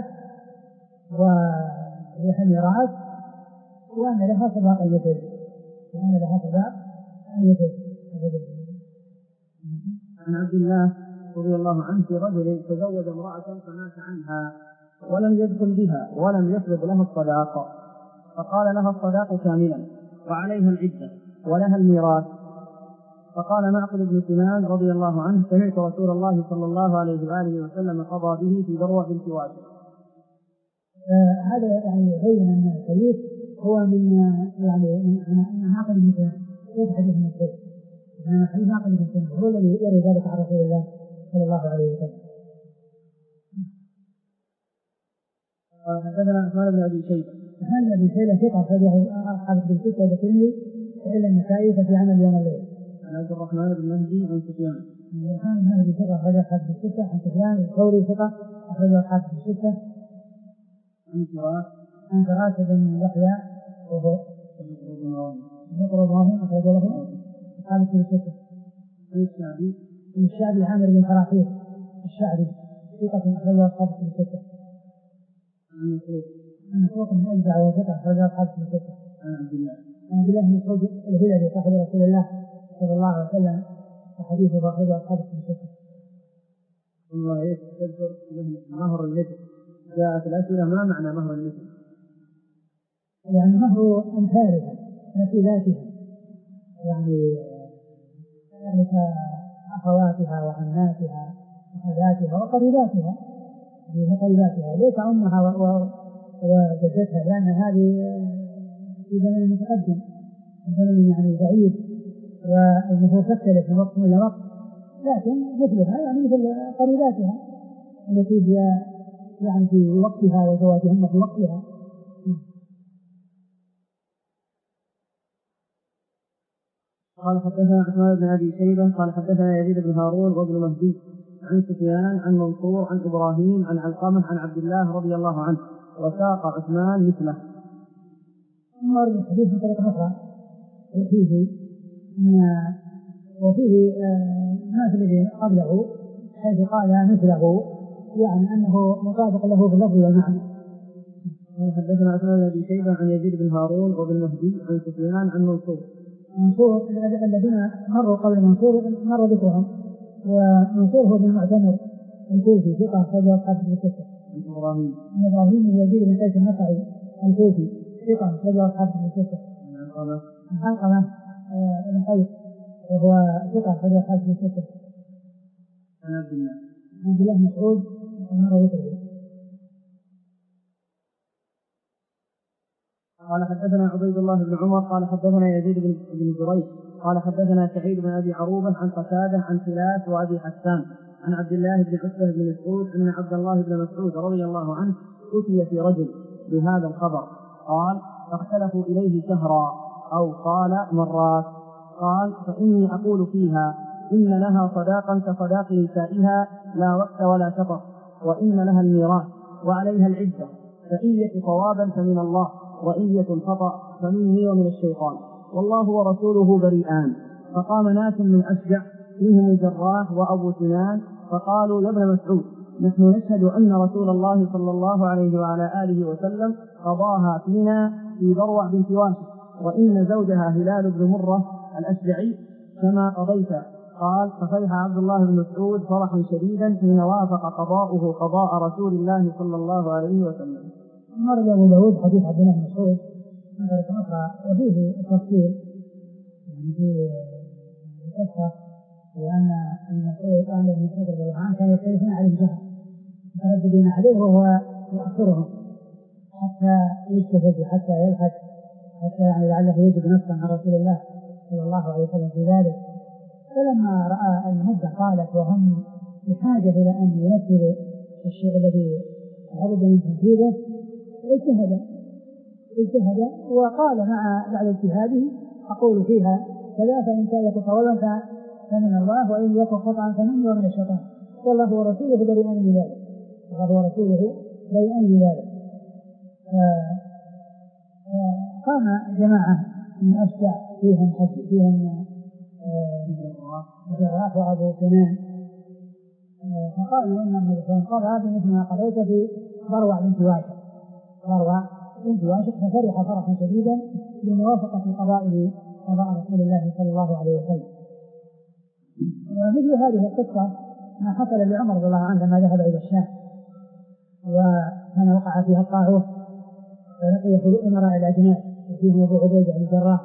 ولها ميراث وأن لها صداق المثل وأن لها صداق المثل. عن عبد الله رضي الله عنه في رجل تزوج امرأة فمات عنها ولم يدخل بها ولم يفرض له الصداق، فقال لها الصداق كاملا وعليها العدة ولها الميراث. فقال معقل بن سنان رضي الله عنه سمعت رسول الله صلى الله عليه وآله وسلم قضى به في ذروة بنت واسع. هذا يعني يبين أن الحديث هو من يعني من معقل بن سنان، ليس حديث من الحديث، يعني حديث معقل بن سنان هو الذي يروي ذلك عن رسول الله صلى الله عليه وسلم. حدثنا عثمان بن ابي شيبه. عثمان بن ابي شيبه ثقه خرجه اصحاب الكتب السته والترمذي والا النسائي ففي عمل يوم الليل. عن عبد الرحمن بن مهدي عن سفيان. عبد الرحمن بن مهدي ثقه خرجه اصحاب الكتب السته عن سفيان الثوري ثقه خرجه اصحاب الكتب السته. عن فراس عن فراس بن يحيى وهو ذكر ابراهيم اخرج له اصحاب الكتب السته. عن الشعبي عن الشعبي عامر بن فراخيل الشعبي ثقه خرجه اصحاب الكتب السته. عن مسروق عن مسروق بن أجدع وثقة خرج أصحاب الكتب الستة. عن عبد الله عن عبد الله بن مسعود الهلالي صاحب رسول الله صلى الله عليه وسلم وحديثه خرج أصحاب الكتب الستة. الله يذكر مهر المثل. جاءت الأسئلة ما معنى مهر المثل؟ يعني مهر أمثالها مثيلاتها، يعني يعني كأخواتها وعماتها وخالاتها وقريباتها بقريباتها ليس أمها وجدتها، لأن هذه في زمن متقدم زمن يعني بعيد والنفوس تختلف من وقت إلى وقت، لكن مثلها يعني مثل قريباتها التي هي يعني في وقتها وزواجهن في وقتها. قال حدثنا عثمان بن ابي شيبه قال حدثنا يزيد بن هارون وابن مهدي عن سفيان عن منصور عن ابراهيم عن علقمه عن عبد الله رضي الله عنه وساق عثمان مثله. مر الحديث بطريقه اخرى وفيه وفيه ما في الذي قبله حيث قال مثله يعني انه مطابق له باللفظ والمعنى. حدثنا عثمان بن ابي شيبه عن يزيد بن هارون وابن مهدي عن سفيان عن منصور. منصور الذين مروا قبل منصور مر ذكرهم، ومنصور هو بن معتمر الكوفي ثقة خرج أصحاب الكتب الستة. عن ابراهيم عن ابراهيم بن يزيد بن قيس النخعي الكوفي ثقة خرج أصحاب الكتب الستة. عن علقمة عن علقمة بن قيس وهو ثقة خرج أصحاب الكتب الستة. عن عبد الله عن عبد الله بن مسعود مر ذكره. قال حدثنا عبيد الله بن عمر قال حدثنا يزيد بن جريج قال حدثنا سعيد بن ابي عروبه عن قتاده عن خلاف وابي حسان عن عبد الله بن عتبه بن مسعود ان عبد الله بن مسعود رضي الله عنه اتي في رجل بهذا الخبر قال فاختلفوا اليه شهرا او قال مرات قال فاني اقول فيها ان لها صداقا كصداق نسائها لا وقت ولا شطر وان لها الميراث وعليها العده فإن يك صوابا فمن الله وإن يكن خطأ فمني ومن الشيطان والله ورسوله بريئان. فقام ناس من أشجع فيهم الجراح وأبو سنان فقالوا يا ابن مسعود نحن نشهد أن رسول الله صلى الله عليه وعلى آله وسلم قضاها فينا في ضروع بنت واشق وإن زوجها هلال بن مرة الأشجعي كما قضيت. قال ففرح عبد الله بن مسعود فرحا شديدا حين وافق قضاؤه قضاء رسول الله صلى الله عليه وسلم. مر أبو داود حديث عبد الله بن مسعود من طريق أخرى وفيه التفصيل يعني في القصة وأن المسعود أن ابن مسعود رضي الله عنه كانوا يختلفون عليه الجهر يترددون عليه وهو يأخرهم حتى يجتهد حتى يلحق حتى يعني لعله يجد نصا عن رسول الله صلى الله عليه وسلم في ذلك. فلما رأى المدة قالت وهم بحاجة إلى أن ينفذوا الشيء الذي لابد من تنفيذه اجتهد اجتهد وقال مع بعد اجتهاده أقول فيها كذا فإن كان يكون صوابا فمن الله وإن يكون خطأ فمني ومن الشيطان والله ورسوله بريئان من ذلك والله ورسوله بريئان من ذلك. قام جماعة من أشجع فيهم فيهم الجراح وأبو سنان فقالوا إن النبي صلى الله عليه وسلم بمثل ما قضيت في ضروع بنت واشق ضروع بنت واشق ففرح فرحا شديدا بموافقة قضائه قضاء رسول الله صلى الله عليه وسلم. ومثل هذه القصة ما حصل لعمر رضي الله عنه لما ذهب إلى الشام وكان وقع فيها الطاعون فلقي في أمراء الأجناد وفيهم أبو عبيدة بن الجراح،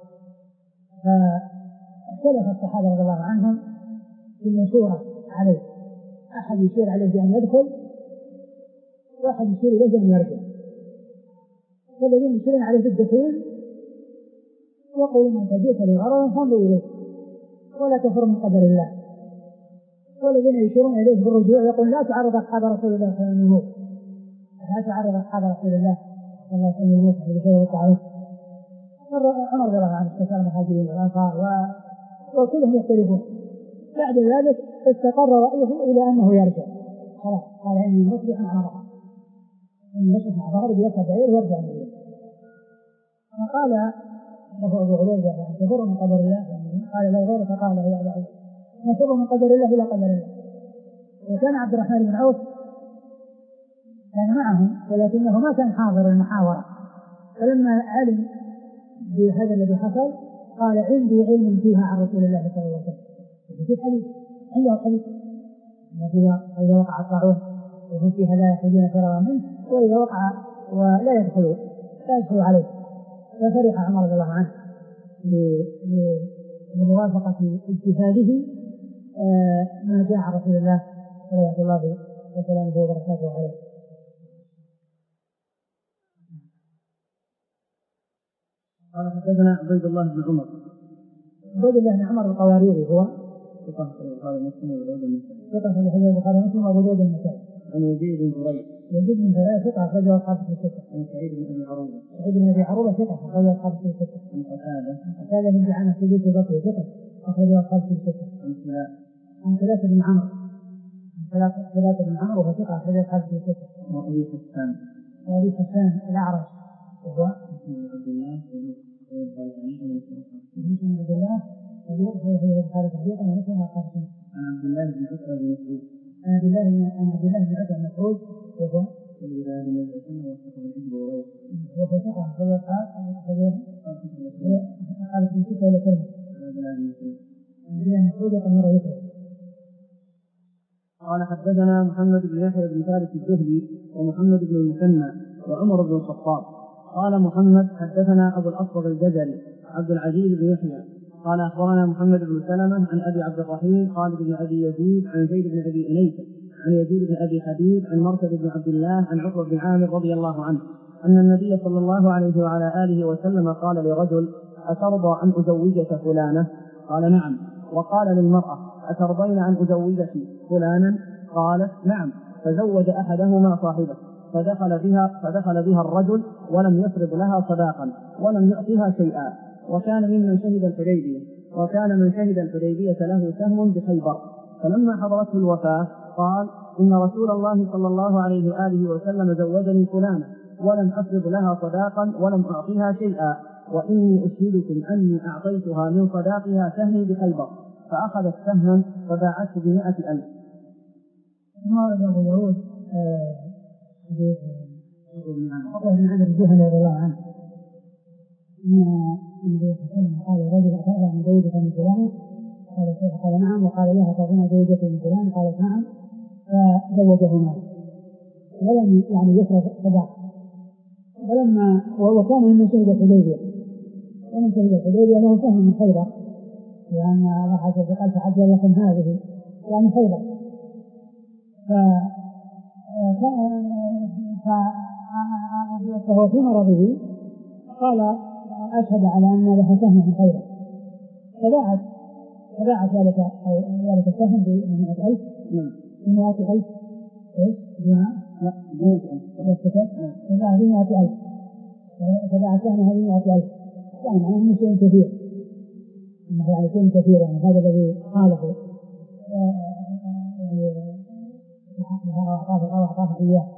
فاختلف الصحابة رضي الله عنهم في المشورة عليه، أحد يشير عليه بأن يدخل واحد يشير إليه بأن يرجع، فالذين يشيرون عليه بالدخول يقولون أنت جئت لغرض فانظر إليه ولا كفر من قدر الله، والذين يشيرون إليه بالرجوع يقول لا تعرض أصحاب رسول الله صلى الله عليه وسلم، لا تعرض أصحاب رسول الله صلى الله عليه وسلم بشيء وقعه. عمر رضي الله عنه استشار المهاجرين والأنصار وكلهم يختلفون. بعد ذلك استقر رأيه إلى أنه يرجع، خلاص قال إني مصبح على ظهر، إني مصبح على ظهر بيركب بعير ويرجع من اليوم. فقال له أبو عبيدة يعني تفر من قدر الله، قال له غيره فقال يا أبا عبيدة نفر من قدر الله إلى قدر الله. وكان عبد الرحمن بن عوف كان معهم ولكنه ما كان حاضر المحاورة، فلما علم بهذا الذي حصل قال عندي علم فيها عن رسول الله صلى الله عليه وسلم، في حديث عنده حديث إذا وقع الطاعون وهم فيها لا يخرجون فرارا منه، وإذا وقع ولا يدخلوا لا يدخلوا عليه. ففرح عمر رضي الله عنه لموافقة اجتهاده ما جاء عن رسول الله صلى الله عليه وسلم وبركاته عليه. قال حدثنا عبيد الله بن عمر. عبيد الله بن عمر القواريري هو ثقة في البخاري ومسلم وابو داود النسائي. ثقة في البخاري ومسلم وابو داود النسائي. عن يزيد بن زريع. يزيد بن زريع ثقة أخرجه أصحاب الستة. عن سعيد بن أبي عروبة. سعيد بن أبي عروبة ثقة أخرجه أصحاب الستة. عن قتادة. قتادة بن دعامة السدوسي البصري ثقة أخرجه أصحاب الستة. عن كلاب. عن ثلاثة بن عمرو. عن ثلاثة بن عمرو وهو ثقة أخرجه أصحاب الستة. وأبي حسان. وأبي حسان الأعرج وهو عبد الله مسلم عبد الله وجوء في البخاري تعليقا ومسلم وقاسم. عن عبد الله بن عتبة بن مسعود. عن عبد الله عن عبد الله بن عتبة بن مسعود وهو وبلال بن مسعود وثقة بالحجر وغيره. وهو ثقة في الأصحاب قال في ستة إلى كلمة. بلال بن مسعود. بلال بن مسعود وقد مر ذكره. قال حدثنا محمد بن يحيى بن ثابت الزهري ومحمد بن المثنى وعمر بن الخطاب. قال محمد حدثنا أبو الأصفر الجزري عبد العزيز بن يحيى قال أخبرنا محمد بن سلمة عن أبي عبد الرحيم خالد بن أبي يزيد عن زيد بن أبي أنيسة عن يزيد بن أبي حبيب عن مرثد بن عبد الله عن عقبة بن عامر رضي الله عنه أن النبي صلى الله عليه وعلى آله وسلم قال لرجل أترضى أن أزوجك فلانة؟ قال نعم. وقال للمرأة أترضين أن أزوجك فلانا؟ قالت نعم. فزوج أحدهما صاحبه فدخل بها فدخل بها الرجل ولم يفرض لها صداقا ولم يعطها شيئا، وكان ممن شهد الحديبية وكان من شهد الحديبية له سهم بخيبر. فلما حضرته الوفاة قال إن رسول الله صلى الله عليه وآله وسلم زوجني فلانة ولم أفرض لها صداقا ولم أعطيها شيئا، وإني أشهدكم أني أعطيتها من صداقها سهمي بخيبر، فأخذت سهما فباعته بمائة ألف. هذا أبو داود عقبة بن عامر الجهني رضي الله عنه أن النبي صلى الله عليه وسلم قال الرجل أترضى أن أزوجك من فلان؟ قال كيف؟ قال نعم. وقال لها أترضين أن أزوجك من فلان؟ قالت نعم. فزوجهما ولم يعني يفرض صداق. ولما وكان من شهد الحديبية ومن شهد الحديبية له سهم من خيبر، لأن الله عز وجل قال فعجل لكم هذه يعني خيبر. فهو في مرضه قال أشهد على أن له سهم من خيبر، فباعت فباعت ذلك أو ذلك السهم بمئة ألف. بمئة ألف إيش؟ لا بمئة ألف. فباع بمئة ألف فباع سهمها بمئة ألف، يعني معناه أنه شيء كثير، أنه يعني شيء كثير، يعني هذا الذي قاله يعني حقها وأعطاه أو أعطاه إياه.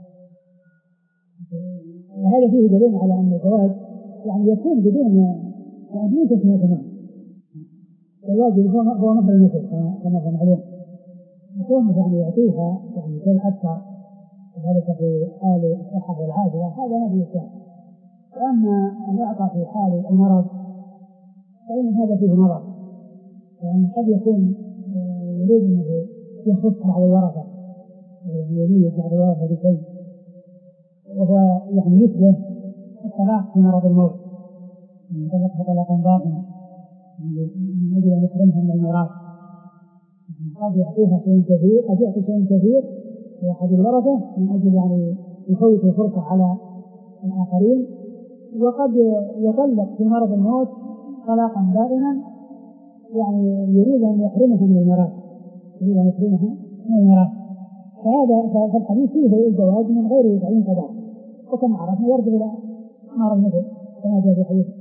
وهذا فيه دليل على أن الزواج يعني يكون بدون يعني بدون تسمية تمام. الواجب هو مهر المثل كما هو معلوم، يكون يعني يعطيها يعني شيء أكثر، وذلك في حال الصحة والعافية هذا ما فيه شيء. وأما أن يعطى في حال المرض فإن هذا فيه نظر، يعني قد يكون يريد أنه يخص بعض الورثة يميز بعض الورثة بشيء، وهو يعني يشبه الطلاق في مرض الموت، من طلق طلاقا باطنا من أجل أن يحرمها من الميراث، قد يعطيها شيء كثير، قد يعطي شيء كثير لأحد الورثة من أجل يعني يفوت الفرصة على الآخرين، وقد يطلق في مرض الموت طلاقا بائنا يعني يريد أن يحرمها من الميراث، يريد أن يحرمها من الميراث. فهذا فالحديث فيه الجواز من غير تعيين طلاق، وكما عرفنا يرجع إلى أمر المثل كما جاء في حديث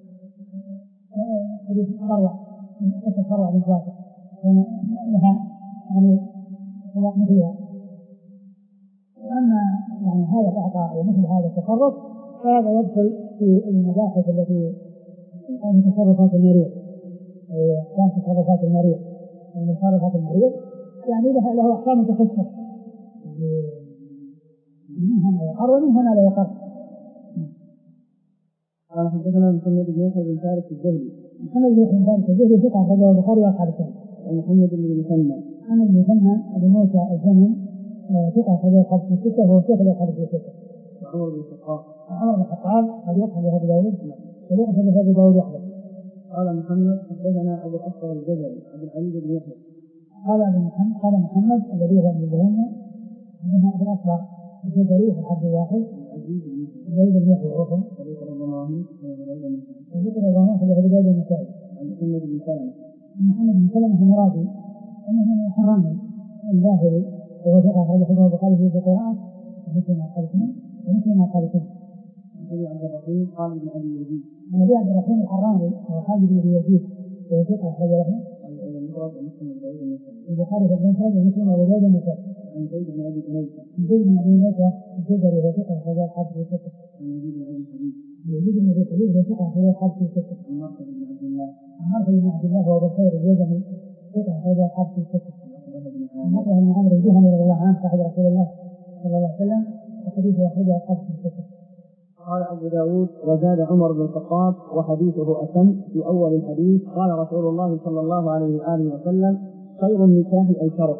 حديث فروع قصة فروع بن واسع لها يعني طلاق مثلها. وأما يعني هذا الإعطاء ومثل هذا التصرف فهذا يدخل في المباحث التي من تصرفات المريض، أحكام تصرفات المريض، من تصرفات المريض يعني له له أحكام تخصه من هنا يقر ومن هنا لا يقر. قال حدثنا محمد بن يحيى بن فارس الزهري. محمد بن يحيى بن فارس الزهري ثقة أخرجه البخاري وأصحاب السنن. ومحمد بن المثنى. محمد بن المثنى أبو موسى الزمن ثقة أخرجه أصحاب الستة وهو شيخ أصحاب الستة. وعمر بن الخطاب. عمر بن الخطاب قد يقصد أبو داود ويقصد أبو داود وحده. قال محمد حدثنا أبو الأصفر الجزري عبد العزيز بن يحيى. قال أبو محمد قال محمد الذي هو من المثنى عندنا أبو الأصفر الجزري في حد واحد. العزيز بن يحيى وهو وذكر الرماهي وذكر الرماهي في أبو داود النسائي. عن محمد بن سلمة. محمد بن سلمة المرادي أنه من الحراني الظاهري وهو ثقة أخرجه البخاري في القراءة ومسلم مع الخالفين ومسلم مع الخالفين. أبي عبد الرحيم قال بن أبي يزيد. أبي عبد الرحيم الحراني وهو خالد بن أبي يزيد وهو ثقة أخرجه له البخاري في المفرد ومسلم وأبو داود النسائي. عن زيد بن أبي أنيسة. عن زيد بن أبي أنيسة الجزري وهو ثقة أخرجه الحافظ في الستة. عن يزيد بن أبي حبيب. يزيد بن أبي حبيب وهو ثقة أخرجه الحافظ في الستة. عن مرثد بن عبد الله. عن مرثد بن عبد الله وهو بخير الجزمي ثقة أخرجه الحافظ في الستة. عن مرثد بن عمرو الجهني رضي الله عنه صاحب رسول الله صلى الله عليه وسلم وحديثه أخرجه الحافظ في الستة. قال أبو داود وزاد عمر بن الخطاب وحديثه أتم في أول الحديث قال رسول الله صلى الله عليه وآله وسلم خير النكاح أيسره.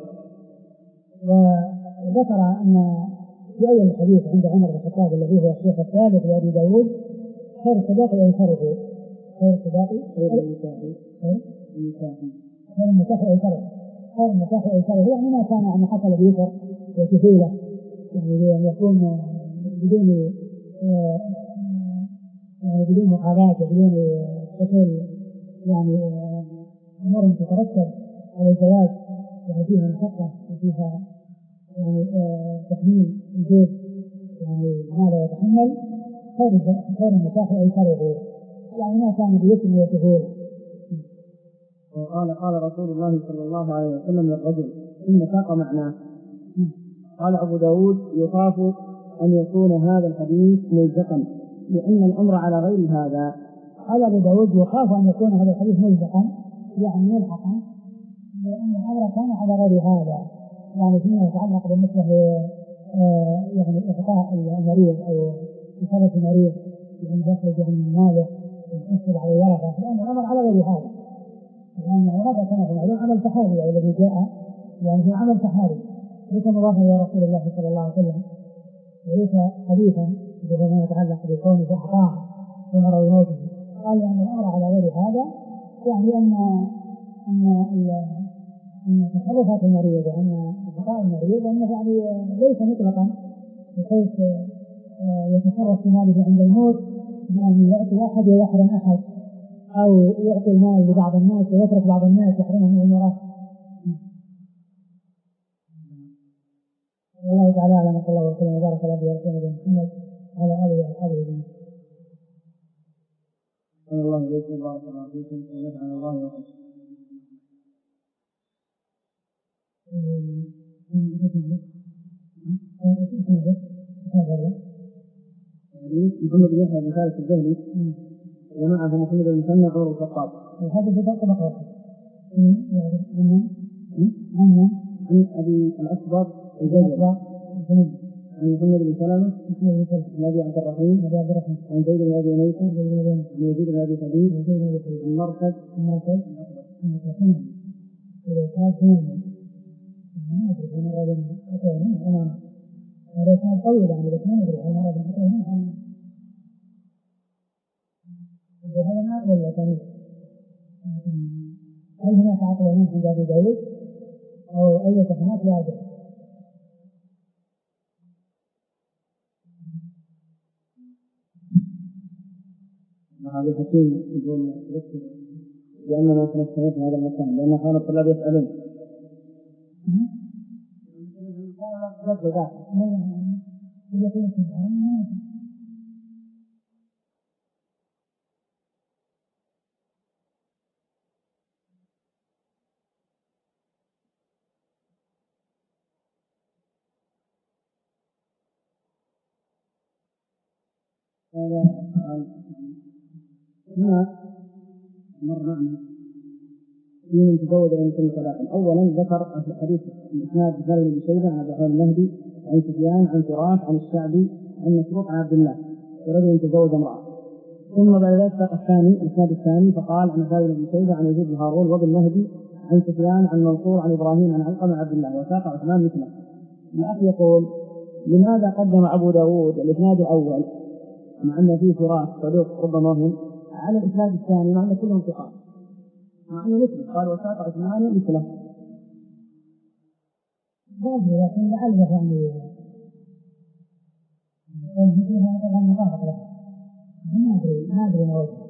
وذكر أن في أول الحديث عند عمر بن الخطاب الذي هو الشيخ الثالث لأبي داود خير الصداق أيسره. خير الصداق خير النكاح خير النكاح أيسره. خير النكاح أيسره يعني ما كان أن حصل بيسر وسهولة يعني أن يكون بدون يعني بدون مقابلات وبدون حصول يعني أمور تترتب على الزواج يعني فيها مشقة وفيها يعني تحميل الزوج يعني ما لا يتحمل. خير خير النكاح أيسره يعني ما كان بيسر وسهولة. وقال قال رسول الله صلى الله عليه وسلم للرجل ثم ساق معناه. قال أبو داود يخاف أن يكون هذا الحديث ملزقا لأن الأمر على غير هذا. قال أبو داود يخاف أن يكون هذا الحديث ملزقا يعني ملحقا لأن الأمر كان على غير هذا يعني فيما يتعلق بالنسبة يعني إعطاء المريض أو إصابة المريض بأن يخرج من ماله ويحصل على الورثة لأن الأمر على غير هذا. لأن هذا كما في معلوم عمل سحاري الذي جاء يعني هو عمل سحاري ليس مضافا إلى رسول الله صلى الله عليه وسلم وليس حديثا بما يتعلق بكونه أعطاه في مرض موته. قال أن الأمر على غير هذا يعني أن أن أن تصرفات المريض وأن أخطاء المريض أنه يعني ليس مطلقا بحيث يتصرف في ماله عند الموت بأن يأتي أحد ويحرم أحد أو يأتي المال لبعض الناس ويترك بعض الناس يحرمه من الميراث. والله تعالى أعلم صلى الله عليه وسلم وبارك على نبينا محمد وعلى آله وأصحابه أجمعين. الله إليكم بارك الله فيكم ونفعل الله وفيكم. محمد بن يحيى بن فارس الزهري ومعه محمد بن مسنى عمر الخطاب. هذا بدأ طبقة واحدة. عن عن أبي الأصبر الجزري عن محمد بن سلمة عن أبي عبد الرحيم عن زيد بن أبي أنيسة عن يزيد بن أبي حبيب عن مرثد ما أدري هل مر بين خطوين أمامه، هذا كان طويل يعني، بس ما ندري هل مر بين خطوين أمامه. هذا ما أقبل الأسانيد. هل هناك عقلين عند أبي داود أو أي هناك لا أدري. هذا الحكيم يقول ذكر لأننا نستمر في هذا المكان لأن كان الطلاب يسألون. هذا هنا مر معنا في من تزوج من كل طلاق. أولا ذكر الحديث الإسناد بن أبي شيبة عن أبي المهدي عن سفيان عن فراس عن الشعبي عن مسروق عن عبد الله ورجل تزوج امرأة. ثم بعد ذلك الثاني الإسناد الثاني فقال عن أبي شيبة عن يزيد بن هارون وابن المهدي عن سفيان عن منصور عن إبراهيم عن علقمة عبد الله وساق عثمان مثله. الأخ يقول لماذا قدم أبو داود الإسناد الأول مع أن فيه فراس صدوق ربما هم على الإسناد الثاني مع أن كلهم ثقات مع أنه مثله قال وساق عثمان مثله؟ لكن لعله يعني يكون فيها طبعا مطابق له، ما أدري ما أدري ما وجه.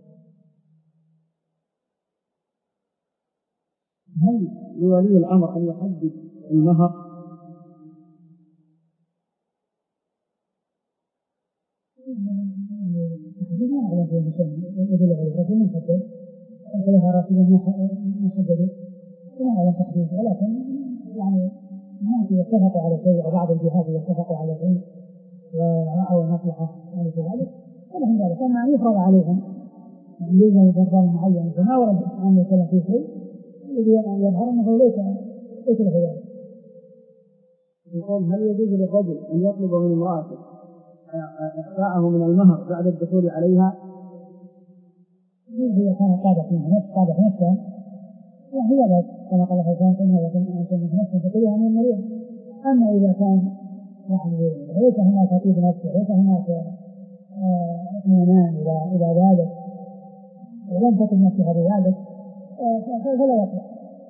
هل لولي الأمر أن يحدد المهر؟ ما أعلم فيه شيء يدل عليه، لكن ما حدد أكلها راسيا ما حددوا وما أعلم تحديد، ولكن يعني الناس يتفقوا على شيء وبعض الجهات يتفقوا على شيء ورأوا مصلحة يعني في ذلك فلهم ذلك، أما أن يفرض عليهم يلزم بمكان معين فما ورد أن يتكلم فيه شيء الذي يظهر أنه ليس ليس له ذلك. يقول هل يجوز للرجل أن يطلب من امرأته إخفاءه من المهر بعد الدخول عليها؟ هي كانت طابت منها نفس طابت نفسها وهي ذات كما قال الله تعالى إنها يكون نفسها تقولها من المريض. أما إذا كان يعني ليس هناك طيب نفسه ليس هناك اطمئنان إلى إلى ذلك ولم تكن نفسها بذلك فلا يقبل.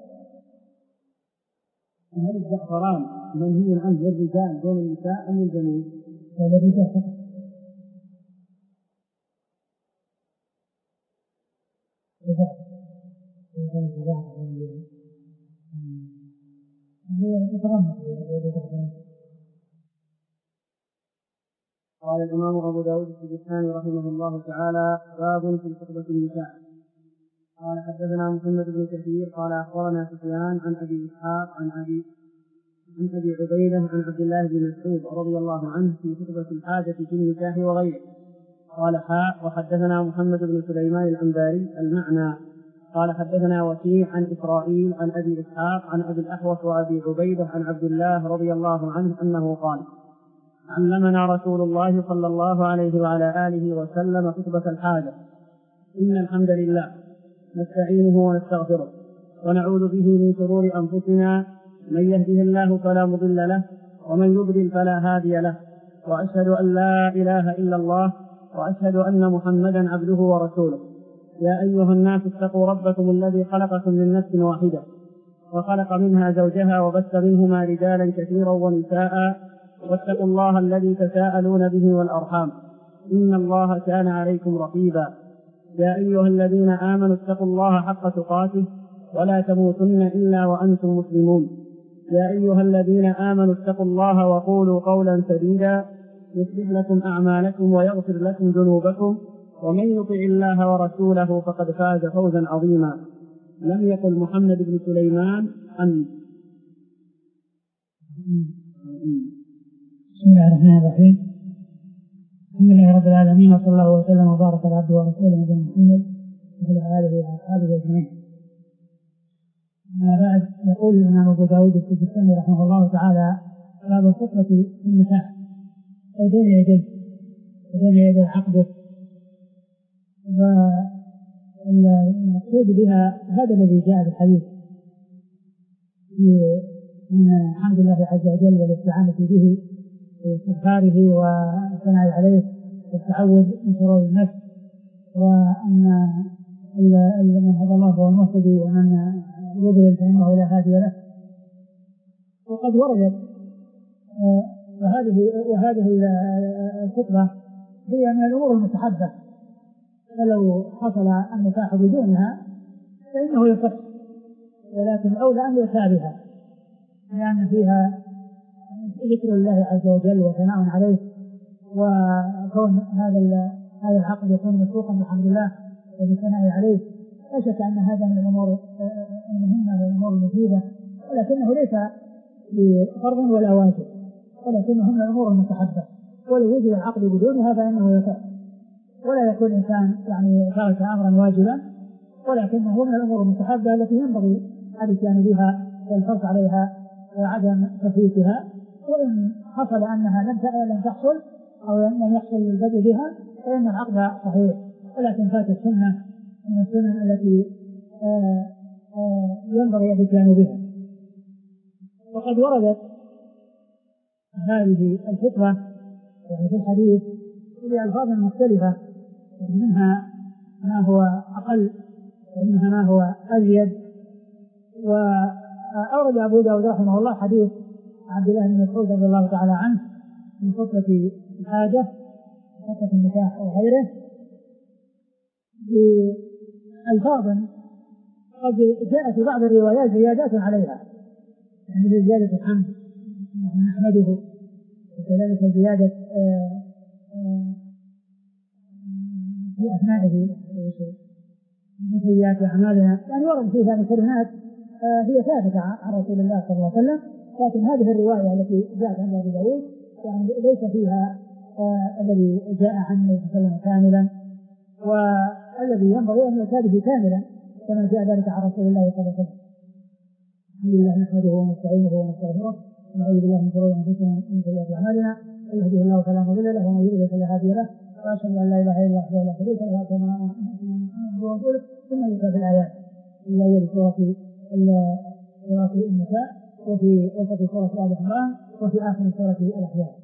هل الزعفران منهي عنه للرجال دون النساء أم للجميع؟ للرجال فقط. قال الإمام أبو داود السجستاني رحمه الله تعالى باب في خطبة النساء. قال حدثنا محمد بن كثير قال أخبرنا سفيان عن أبي إسحاق عن أبي عن أبي عبيدة عن عبد الله بن مسعود رضي الله عنه في خطبة الحاجة في النكاح وغيره. قال حاء وحدثنا محمد بن سليمان الأنباري المعنى قال حدثنا وكيع عن إسرائيل عن أبي إسحاق عن أبي الأحوص وأبي عبيدة عن عبد الله رضي الله عنه أنه قال علمنا رسول الله صلى الله عليه وعلى آله وسلم خطبة الحاجة. إن الحمد لله نستعينه ونستغفره ونعوذ به من شرور أنفسنا من يهده الله فلا مضل له ومن يضلل فلا هادي له وأشهد أن لا إله إلا الله وأشهد أن محمدا عبده ورسوله. يا أيها الناس اتقوا ربكم الذي خلقكم من نفس واحدة وخلق منها زوجها وبث منهما رجالا كثيرا ونساء واتقوا الله الذي تساءلون به والأرحام إن الله كان عليكم رقيبا. يا أيها الذين آمنوا اتقوا الله حق تقاته ولا تموتن إلا وأنتم مسلمون. يا أيها الذين آمنوا اتقوا الله وقولوا قولا سديدا يصلح لكم أعمالكم ويغفر لكم ذنوبكم ومن يطع الله ورسوله فقد فاز فوزا عظيما. لم يقل محمد بن سليمان أن. بسم الله الرحمن الرحيم. الحمد لله رب العالمين وصلى الله وسلم وبارك على عبده ورسوله نبينا محمد وعلى آله وأصحابه أجمعين. أما بعد يقول الإمام أبو داود السجستاني رحمه الله تعالى باب الخطبة في النكاح أي بين يديه بين يدي عقده. والمقصود بها هذا الذي جاء في الحديث في من حمد الله عز وجل والاستعانة به واستغفاره والثناء عليه والتعوذ من شرور النفس، وأن من هدى الله هو المهتدي ومن يضلل فإنه لا هادي له. وقد وردت وهذه وهذه الخطبة هي من الأمور المستحبة، فلو حصل النكاح بدونها فإنه يصح، ولكن الأولى أن يؤتى بها، لأن فيها ذكر الله عز وجل وثناء عليه، وكون هذا هذا العقد يكون مسبوقا بحمد الله وبثناء عليه. لا شك أن هذا من الأمور المهمة والأمور المفيدة، ولكنه ليس بفرض ولا واجب، ولكنه من الأمور المستحبة، ولو وجد العقد بدونها فإنه يصح، ولا يكون الإنسان يعني ترك أمرا واجبا، ولكنه من الأمور المستحبة التي ينبغي الاتيان بها والحرص عليها وعدم تفويتها. وإن حصل أنها لم تحصل أو لم يحصل البدء بها فإن العقد صحيح، ولكن فات السنة من السنن التي آآ آآ ينبغي الاتيان بها. وقد وردت هذه الخطبة يعني في الحديث بألفاظ مختلفة، منها ما هو أقل ومنها ما هو أزيد. وأورد أبو داود رحمه الله حديث عبد الله بن مسعود رضي الله تعالى عنه في خطبة الحاجة خطبة النكاح أو غيره بألفاظ قد جاءت في بعض الروايات زيادات عليها، يعني زيادة الحمد نحمده، وكذلك زيادة آآ آآ في أثنائه من سيئات أعمالنا، يعني ورد فيها من كلمات هي ثابتة عن رسول الله صلى الله عليه وسلم، لكن هذه الرواية التي جاءت عن أبي داود يعني ليس فيها الذي جاء عن النبي صلى الله عليه وسلم كاملا، والذي ينبغي أن يؤتى به كاملا كما جاء ذلك عن رسول الله صلى الله عليه وسلم. الحمد لله نحمده ونستعينه ونستغفره ونعوذ بالله من شرور أنفسنا ومن سيئات أعمالنا، من يهده الله فلا مضل له ومن يضلل فلا هادي له، وأشهد أن لا إله إلا الله وحده لا شريك له وأشهد أن محمدا رسوله. ثم يؤتى بالآيات في أول سورة سورة النساء، وفي وسط سورة آل عمران، وفي آخر سورة الأحزاب.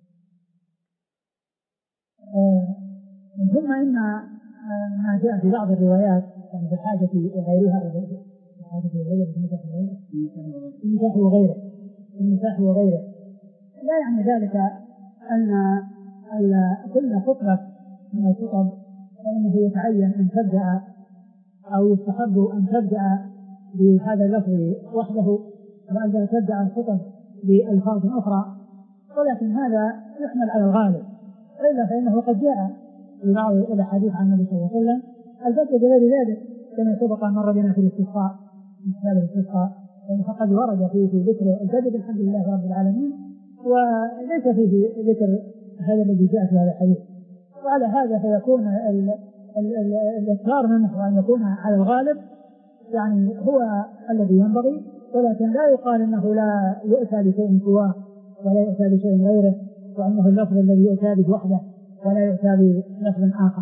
ثم إن ما جاء في بعض الروايات يعني في الحاجة وغيرها الحاجة وغيرها النكاح وغيره النكاح وغيره لا يعني ذلك أن كل خطبة من الخطب فإنه يتعين أن تبدأ أو يستحب أن تبدأ بهذا اللفظ وحده وأن تبدأ الخطب بألفاظ أخرى، ولكن هذا يحمل على الغالب، إلا فإنه قد جاء في بعض الأحاديث عن النبي صلى الله عليه وسلم الفتوى بغير ذلك، كما سبق مر بنا في الاستسقاء في كتاب الاستسقاء، فقد ورد فيه في ذكر الجدد الحمد لله رب العالمين، وليس فيه ذكر هذا الذي جاء في هذا الحديث. وعلى هذا فيكون الإكثار منه وأن يكون على الغالب يعني هو الذي ينبغي، ولكن لا يقال أنه لا يؤتى بشيء سواه ولا يؤتى بشيء غيره، وأنه اللفظ الذي يؤتى به وحده ولا يؤتى بلفظ آخر.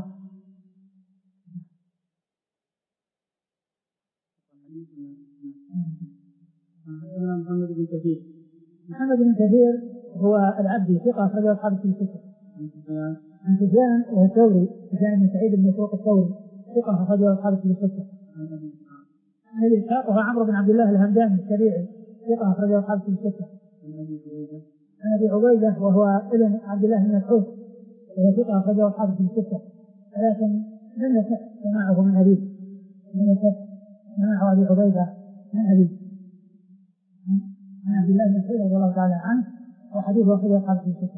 محمد بن كثير محمد بن كثير هو العبدي ثقة أخرجه أصحاب الكتب الستة. عن سفيان وهو الثوري، سفيان بن سعيد بن مسروق الثوري ثقة أخرجه أصحاب الكتب الستة. عن أبي إسحاق وهو عمرو بن عبد الله الهمداني الشريعي ثقة أخرجه أصحاب الكتب الستة. عن أبي عبيدة وهو ابن عبد الله بن مسعود وهو ثقة أخرجه أصحاب الكتب الستة، ولكن لم يصح سماعه من أبيه، لم يصح سماع أبي عبيدة من أبيه عن عبد الله بن مسعود رضي الله تعالى عنه، وحديث أخرجه أصحاب الكتب الستة.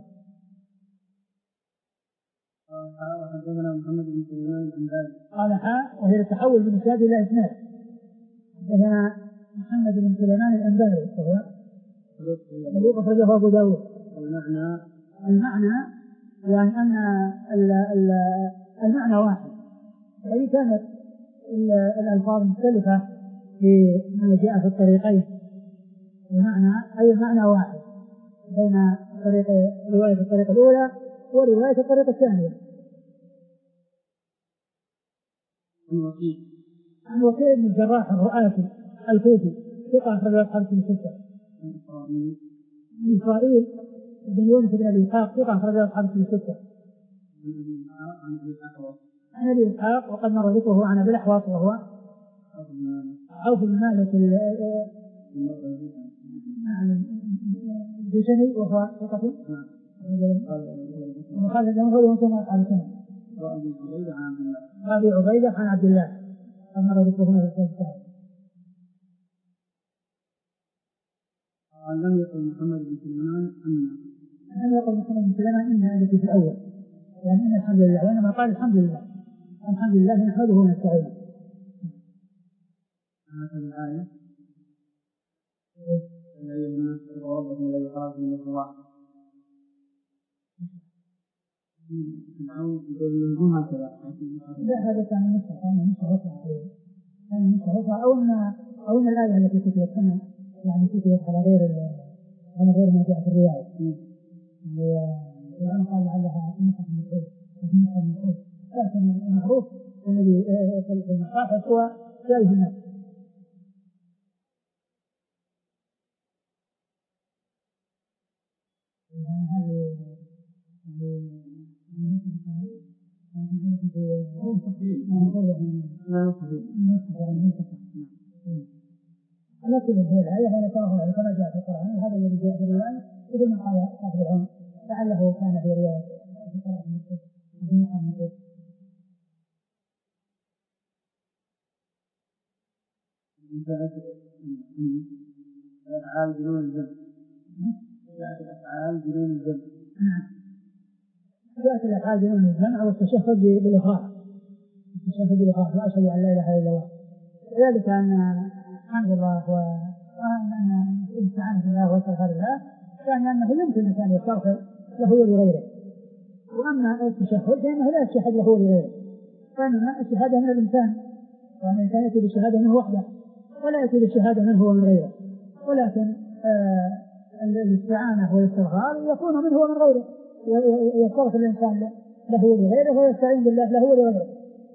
حدثنا محمد بن سليمان الأنباري قال حاء وهي التحول من إسناد إلى إسناد. حدثنا محمد بن سليمان الأنباري وهو صدوق أخرجه أبو داود. المعنى المعنى يعني أن المعنى واحد، أي كانت الألفاظ مختلفة في ما جاء في الطريقين، المعنى أي معنى واحد بين طريق رواية الطريقة الأولى ورواية الطريقة الثانية. عن وكيع بن الجراح الرؤاسي الكوفي ثقة أخرجه أصحاب الكتب الستة. إسرائيل إسرائيل بن يونس بن أبي إسحاق ثقة أخرجه أصحاب الكتب الستة. عن أبي الأحوص عن أبي إسحاق وقد مر ذكره عن أبي الأحوص وهو عوف بن مالك الجشني وهو ثقة وخالد بن غيره وسمع عن سنة. وأبي عبيدة عن عبد الله قد مر ذكره في الكتاب الثاني. لم يقل محمد بن سليمان أن لم يقل محمد بن سليمان إن التي في الأول يعني إن الحمد لله وإنما قال الحمد لله الحمد لله نحمده ونستعينه. هذه الآية يا أيها الناس اتقوا ربكم الذي خلقكم من نفس واحدة. لا هذا كان نصف كان نصف رفع كان نصف رفع أو أن أو أن الآية التي كتبت هنا يعني كتبت على غير على غير ما جاء في الرواية. والآن قال لعلها نصف مفعول نصف مفعول لكن المعروف الذي في المصاحف هو جائز الناس. هذه على كل هذه الآية هي تظهر كما جاء في القرآن وهذا الذي جاء في الرواية بدون ما قال صاحب العون لعله كان في رواية في قراءة المسلم وفي نحو المسلم. الأفعال بدون الجمع جاءت الأفعال بدون الجمع. جاءت الأفعال بدون الجمع والتشهد بالإخراج التشهد بالإخراج وأشهد أن لا إله إلا الله. ذلك أن الحمد لله وأن الاستعانة بالله واستغفار الله يعني أنه يمكن الإنسان يستغفر له ولغيره. وأما التشهد فإنه لا يتشهد له ولغيره وإنما الشهادة من الإنسان وأن الإنسان يأتي بالشهادة منه وحده ولا يأتي بالشهادة منه ومن غيره. ولكن آه الاستعانة والاستغفار يكون منه ومن غيره يستغفر الإنسان له ولغيره ويستعين بالله له ولغيره.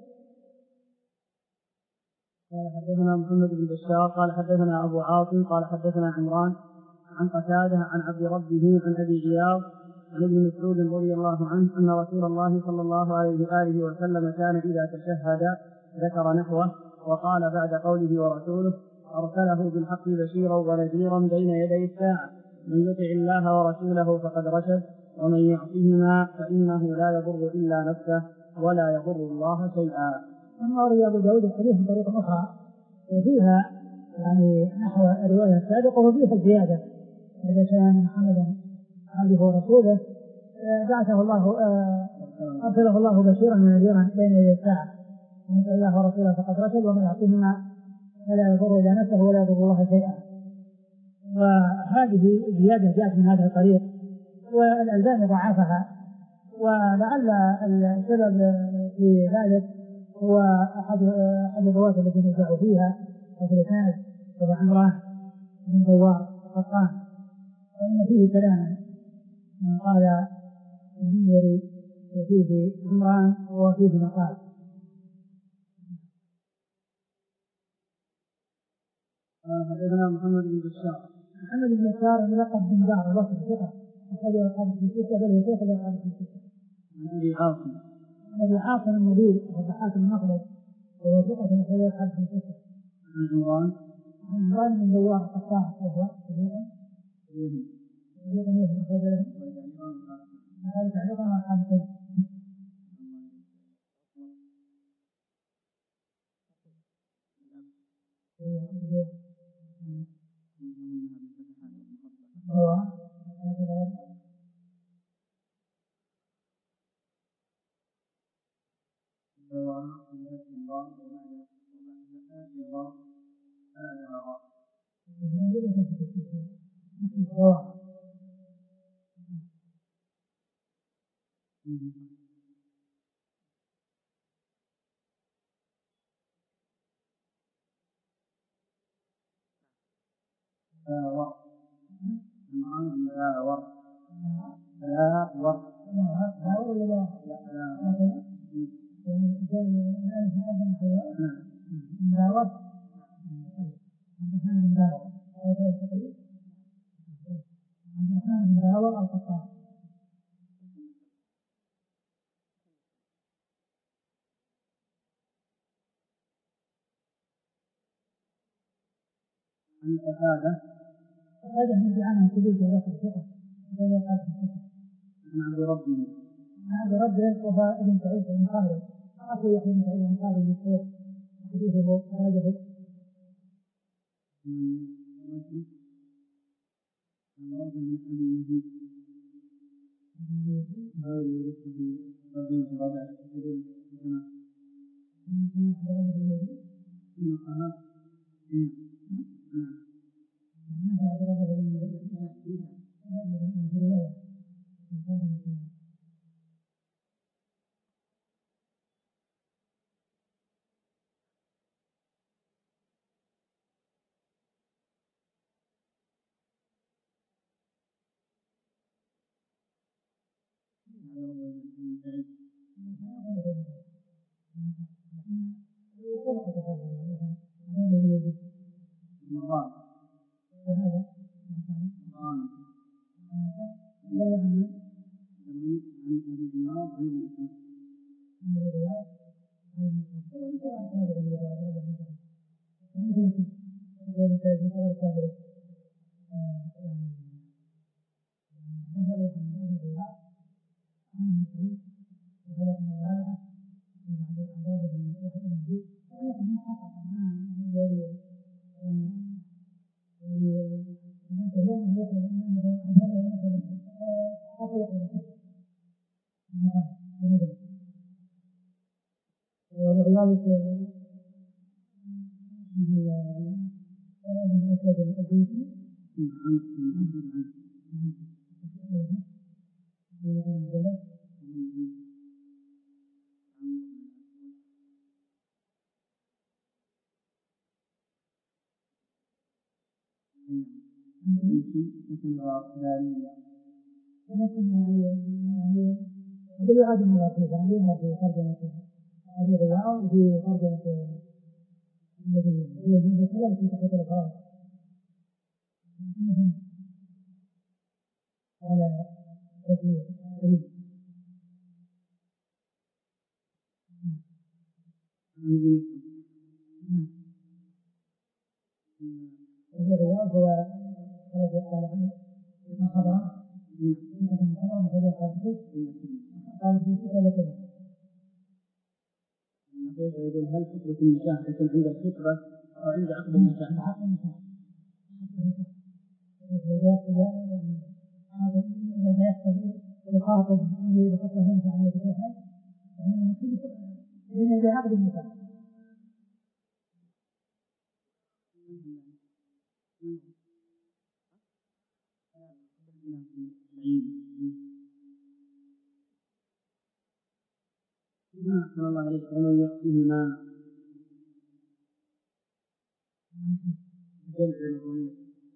قال حدثنا محمد بن بشار قال حدثنا أبو عاصم قال حدثنا عمران عن قتادة عن عبد ربه عن أبي عياض عن ابن مسعود رضي الله عنه أن رسول الله صلى الله عليه وآله وسلم كان إذا تشهد ذكر نحوه وقال بعد قوله ورسوله أرسله بالحق بشيرا ونذيرا بين يدي الساعة من يطع الله ورسوله فقد رشد ومن يعصهما فإنه لا يضر إلا نفسه ولا يضر الله شيئا. أما روى أبو داود الحديث من طريق أخرى وفيها يعني نحو الرواية السابقة وفيها الزيادة إذا كان محمدا عبده ورسوله بعثه الله أرسله الله بشيرا ونذيرا بين يدي الساعة من يطع الله ورسوله فقد رشد ومن يعصهما فلا يضر إلا نفسه ولا يضر الله شيئا. وهذه زيادة جاءت من هذا الطريق والألباني ضعفها ولعل السبب في ذلك هو أحد أحد الرواة الذين جاءوا فيها وفي الإسناد وهو عمران بن دوار القطان فإن فيه كلاما قال المنذري وفيه عمران وفيه مقال. حدثنا محمد بن بشار محمد بن بشار ملقب بن دار الوصف ثقة أحد أصحاب الستة بل هو شيخ أصحاب الستة. عن أبي عاصم أبي عاصم النبيل وضحاك المخلد وهو ثقة أحد أصحاب الستة. عن عمران عن عمران بن دوار القطان وهو صديق صديق يهم أخرج له هذا تعليقا وأصحاب الستة. هو لا ورد لا ورد لا ورد لا لا يعني الآن مقدم حيوان لا ورد هذا من داره هذا التقريب عن قتادة هذا من عنه كبير في رفع الثقة هذا قال في الثقة عن عبد ربه عن عبد ربه وهو ابن سعيد الأنصاري أخو يحيى بن سعيد الأنصاري المشهور حديثه أخرجه عن ربه من أبي يزيد هذا يورث في ترجمة رابعة كثير الجماعة من عبد ربه الذي إنه أها نعم ما في عبد ربه الذي في رواية في ترجمة بالعادة من الأصول يعني يظهر في ترجمة أبي غياء وفي ترجمة الذي يوجد وكذلك في تحقيق الأفراد على تسمية قريب. أبو غياء هو الذي قال عنه ابن خضراء ابن خضراء مخرج قال قال في كتابة كذا. يقول هل خطبة النكاح تكون عند الخطبة أو عند عقد النكاح؟ عقد النكاح. إذا إذا يقتضي يخاطب بخطبة منه عن يتكافل فإنما نقول بين عقد النكاح. ما أحسن الله عليك ومن يأتيهما جمع الأمور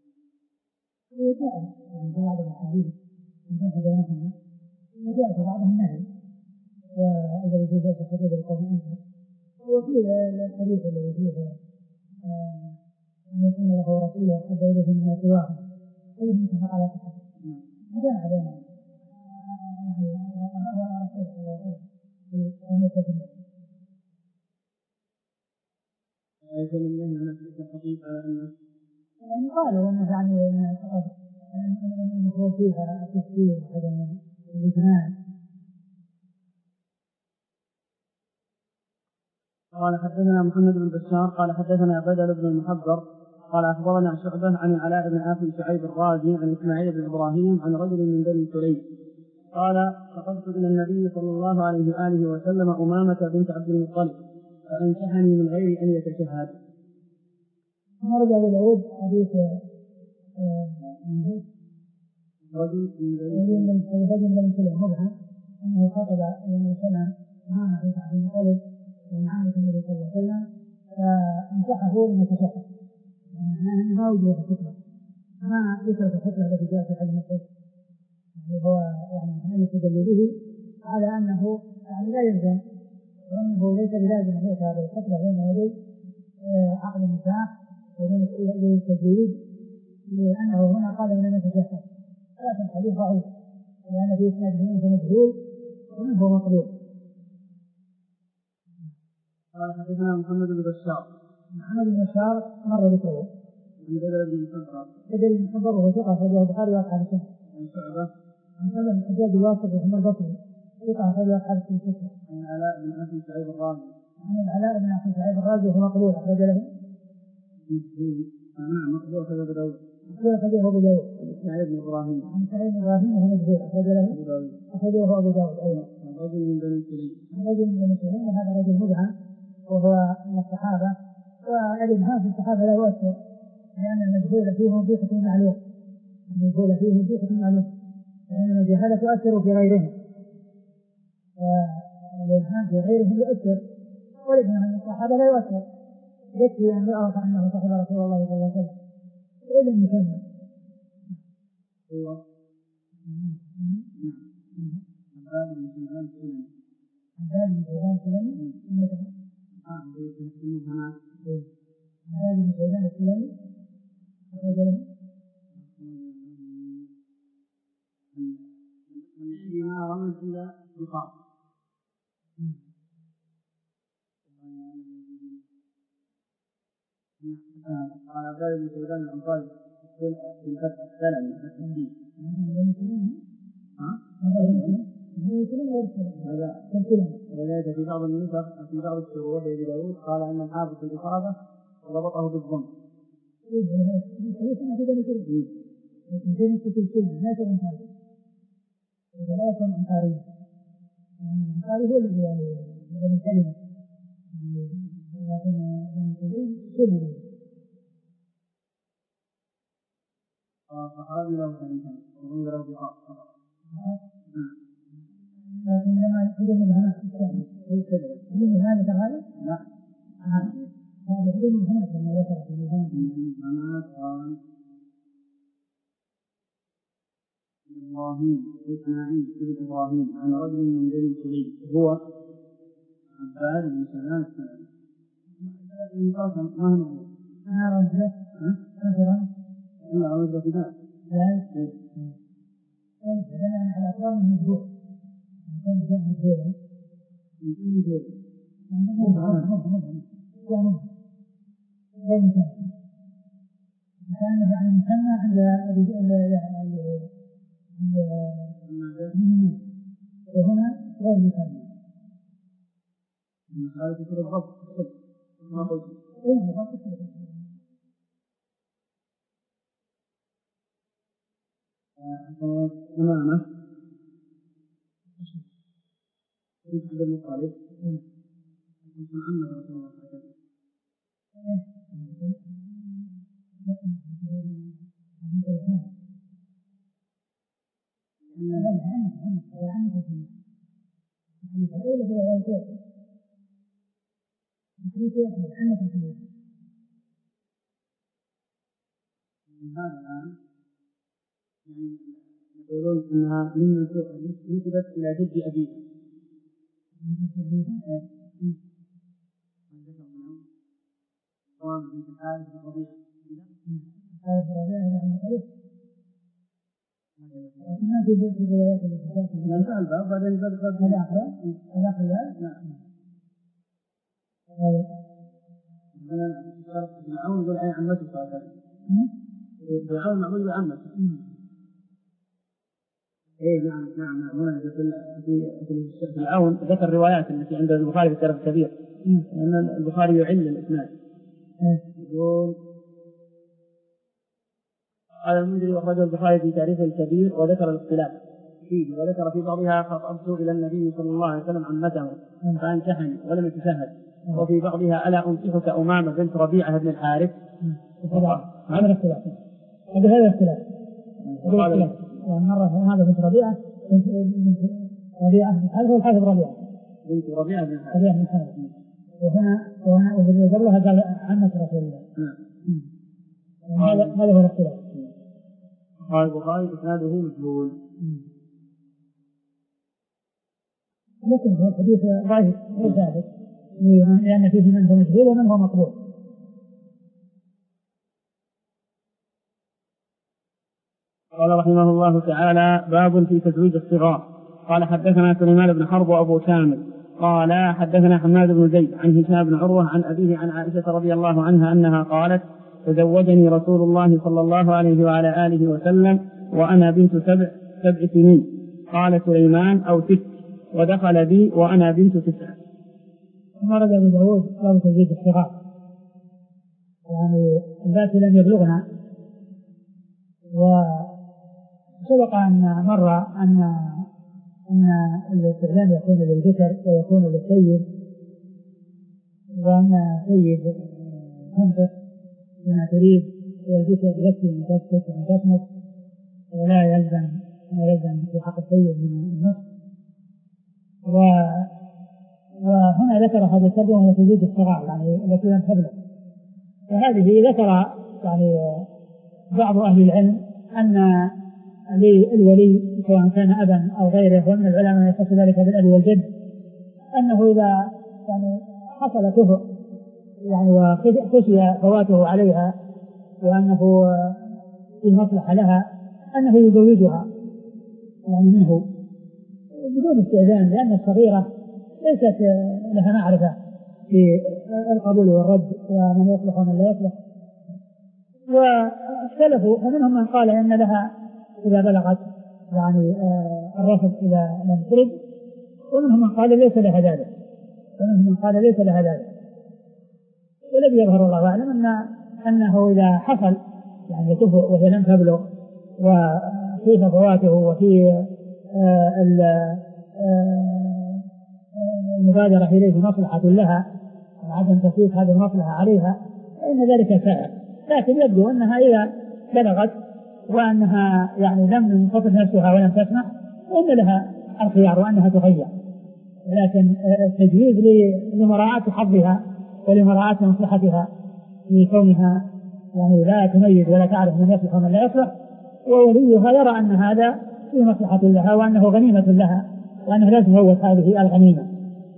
وجاء عن بعض الأحاديث الجمع بينهما وجاء في بعضها النهي والذي في ذات خطيب القوم أنت وفي الحديث الذي فيه أن يكون له رسوله أحب إليه مما سواه فيه متفق على صحته جمع بينهما يعني رسول صلى الله عليه وسلم في يتفق يكون النهي عن أكل الخطيب على أنه يعني قالوا أنه يعني المفروض فيها التفصيل وعدم الإجمال. قال حدثنا محمد بن بشار قال حدثنا بدل بن المحبر قال أخبرنا شعبة عن علاء بن أخي شعيب الرازي عن إسماعيل بن إبراهيم عن رجل من بني سليم قال خطبت إلى النبي صلى الله عليه وآله وسلم أمامة بنت عبد المطلب فأنكحني من غير أن يتشهد. رجع أبو داود حديث رجل من بني سليم مبهم أنه خطب إلى النبي صلى الله عليه وسلم أمامة بنت عبد المطلب من عامة النبي صلى الله عليه وسلم فانكحه لم يتشهد يعني أنه ما وجد في الخطبة ما ذكر في الخطبة التي جاءت في حديث مسعود يعني هو يعني يستدل به على أنه يعني لا يلزم وأنه ليس بلازم أن يؤتى بالخطبة بين يدي عقد النكاح وبين يدي التزويج لأنه هنا قال لم يتشهد لكن الحديث ضعيف لأن في إسناده منه مجهول ومنه مقبول. قال حدثنا محمد بن بشار محمد بن بشار مر ذكره عن بدر بن محبر. بدر بن محبر وهو ثقة أخرجه البخاري وأصحاب السنة. عن شعبة. عن شعبة بن الحجاج الواسطي بن البصري ثقة أخرجه أصحاب السنة. عن العلاء بن أبي سعيد الرازي. عن العلاء بن أبي سعيد الرازي وهو مقبول أخرج له. مقبول. نعم مقبول أخرجه أبو داود. مقبول أخرجه أبو داود. عن سعيد بن إبراهيم. عن سعيد بن إبراهيم وهو مقبول أخرج له أبو داود. أخرجه أبو داود أيضا. عن رجل من بني سليم. عن رجل من بني سليم وهذا رجل مبهم وهو من الصحابة، والإبهام في الصحابة لا يؤثر لأن المجهول فيهم في حكم معلوم. المجهول فيهم في حكم معلوم لأن الجهالة تؤثر في غيرهم، والإبهام في غيرهم يؤثر، والإبهام من الصحابة لا يؤثر، يكفي أن يعرف أنه صاحب رسول الله صلى الله عليه وسلم وإذا يسمى هو عباد بن شيبان السلمي. عباد بن شيبان السلمي عباد بن شيبان السلمي أخرج له فيما رمز إلى بقاء. قال عباد بن شيبان الأنصاري في الفتح السلمي التسجيل. هذا ولذلك في بعض النسخ في بعض الشروط لأبي داود قال أن الحافظ في الإصابة ضبطه بالضم. ولا يكون أنصاريا، يعني الأنصاري هو الذي يعني من كلمة، لكن من كلمة كل ذي. فهذه له كلمة وغير له بقاء فقط. لكن لما يجي مبهمات هو كذا يجي مبهمات هذا؟ لا. هذا يجي مبهمات لما ذكر في المبهمات. المبهمات قال إبراهيم إسماعيل بن إبراهيم عن رجل من بني سليم هو عباد بن شيبان السلمي. ما هو نقول؟ ما رجله؟ مثلا؟ إلا رجله في ذلك. لا. إذا على أقوام المجهول. يكون جاء مجهولا. يكون مجهولا. مبهم مبهم جاء مبهم. غير مسمى. كان يعني مسمى عند أبي وهنا غير مسمى. هذا يصير الضبط ما قلت. إيه الضبط. أمامه يسعد المطالب يكون عمه رسول الله صلى الله عليه وسلم. لا لا عنك عنك عنك عنك الحديث هذا في الروايات الحديث يحمل عنك عنك. هذا الآن يعني يقولون أنها من نسبت إلى جد أبيها. جد أبيها. قام بنت الحارث بن ربيعة. الحارث بن ربيعة عن الحديث. لكن ما في في الروايات التي تأتي. لا لا الباب بعدين الباب الباب الآخر. الآخر لا. نعم. أنا شرط العون يقول أي عمته صلى الله عليه وسلم. العون معمول بعمته. إيه نعم نعم نعم هنا في في في العون ذكر الروايات التي عند البخاري في التاريخ الكبير. لأن البخاري يعل الإسناد. يقول قال المنذري وأخرجه البخاري في تاريخه الكبير وذكر الاختلاف فيه وذكر في بعضها خطبت إلى النبي صلى الله عليه وسلم عمته فانتحني ولم يتشهد، وفي بعضها ألا أنصحك أمامة بنت ربيعة بن الحارث. هذا الاختلاف هذا هذا الاختلاف يعني مرة هذا بنت ربيعة بنت ربيعة بن الحارث والحارث ربيعة بنت ربيعة بن الحارث ربيعة بن الحارث وهنا وهنا وفي قبلها قال عمة رسول الله. هذا هذا هو الاختلاف. قال البخاري إسناده مجهول. لكن هو الحديث ضعيف غير ثابت لأن فيه من هو مجهول ومن هو مقبول. قال رحمه الله تعالى باب في تزويج الصغار. قال حدثنا سليمان بن حرب وأبو كامل قال حدثنا حماد بن زيد عن هشام بن عروة عن أبيه عن عائشة رضي الله عنها أنها قالت تزوجني رسول الله صلى الله عليه وعلى آله وسلم وأنا بنت سبع سبع سنين. قال سليمان أو ست، ودخل بي وأنا بنت تسع. ورد أبو داود باب تزويج الصغار، يعني اللاتي لم يبلغن. وسبق أن مر أن أن الاستعلام يكون للذكر ويكون للسيد، وأن السيد تنطق بما تريد والذكر يكفي أن تسكت وأن تصمت، ولا يلزم ما يلزم في حق السيد من النص. وهنا ذكر هذه الترجمة وهي تزويج الصغار، يعني التي لم تبلغ. وهذه ذكر يعني بعض أهل العلم أن للولي سواء كان أبا أو غيره، ومن العلماء يخص ذلك بالأب والجد، أنه إذا يعني حصل كفر يعني وخشي فواته عليها وأنه في مصلحة لها أنه يزوجها يعني منه بدون استئذان، لأن الصغيرة ليست لها معرفة في القبول والرد ومن يصلح ومن لا يصلح. واختلفوا، فمنهم من قال إن لها إذا بلغت يعني الرفض إذا لم ترد، ومنهم من قال ليس لها ذلك ومنهم من قال ليس لها ذلك. والذي يظهر الله أعلم أن أنه إذا حصل يعني كفر وهي لم تبلغ وكيف فواته وفي المبادرة إليه مصلحة لها وعدم تفويت هذه المصلحة عليها فإن ذلك سائر. لكن يبدو أنها إذا بلغت وأنها يعني لم تنفصل نفسها ولم تسمع فإن لها الخيار وأنها تغير، ولكن التجويز لمراعاة حظها ولمراعاة مصلحتها في كونها يعني لا تميز ولا تعرف من يصلح ومن لا يصلح، ووليها يرى أن هذا في مصلحة لها وأنه غنيمة لها وأنه لا تفوت هذه الغنيمة.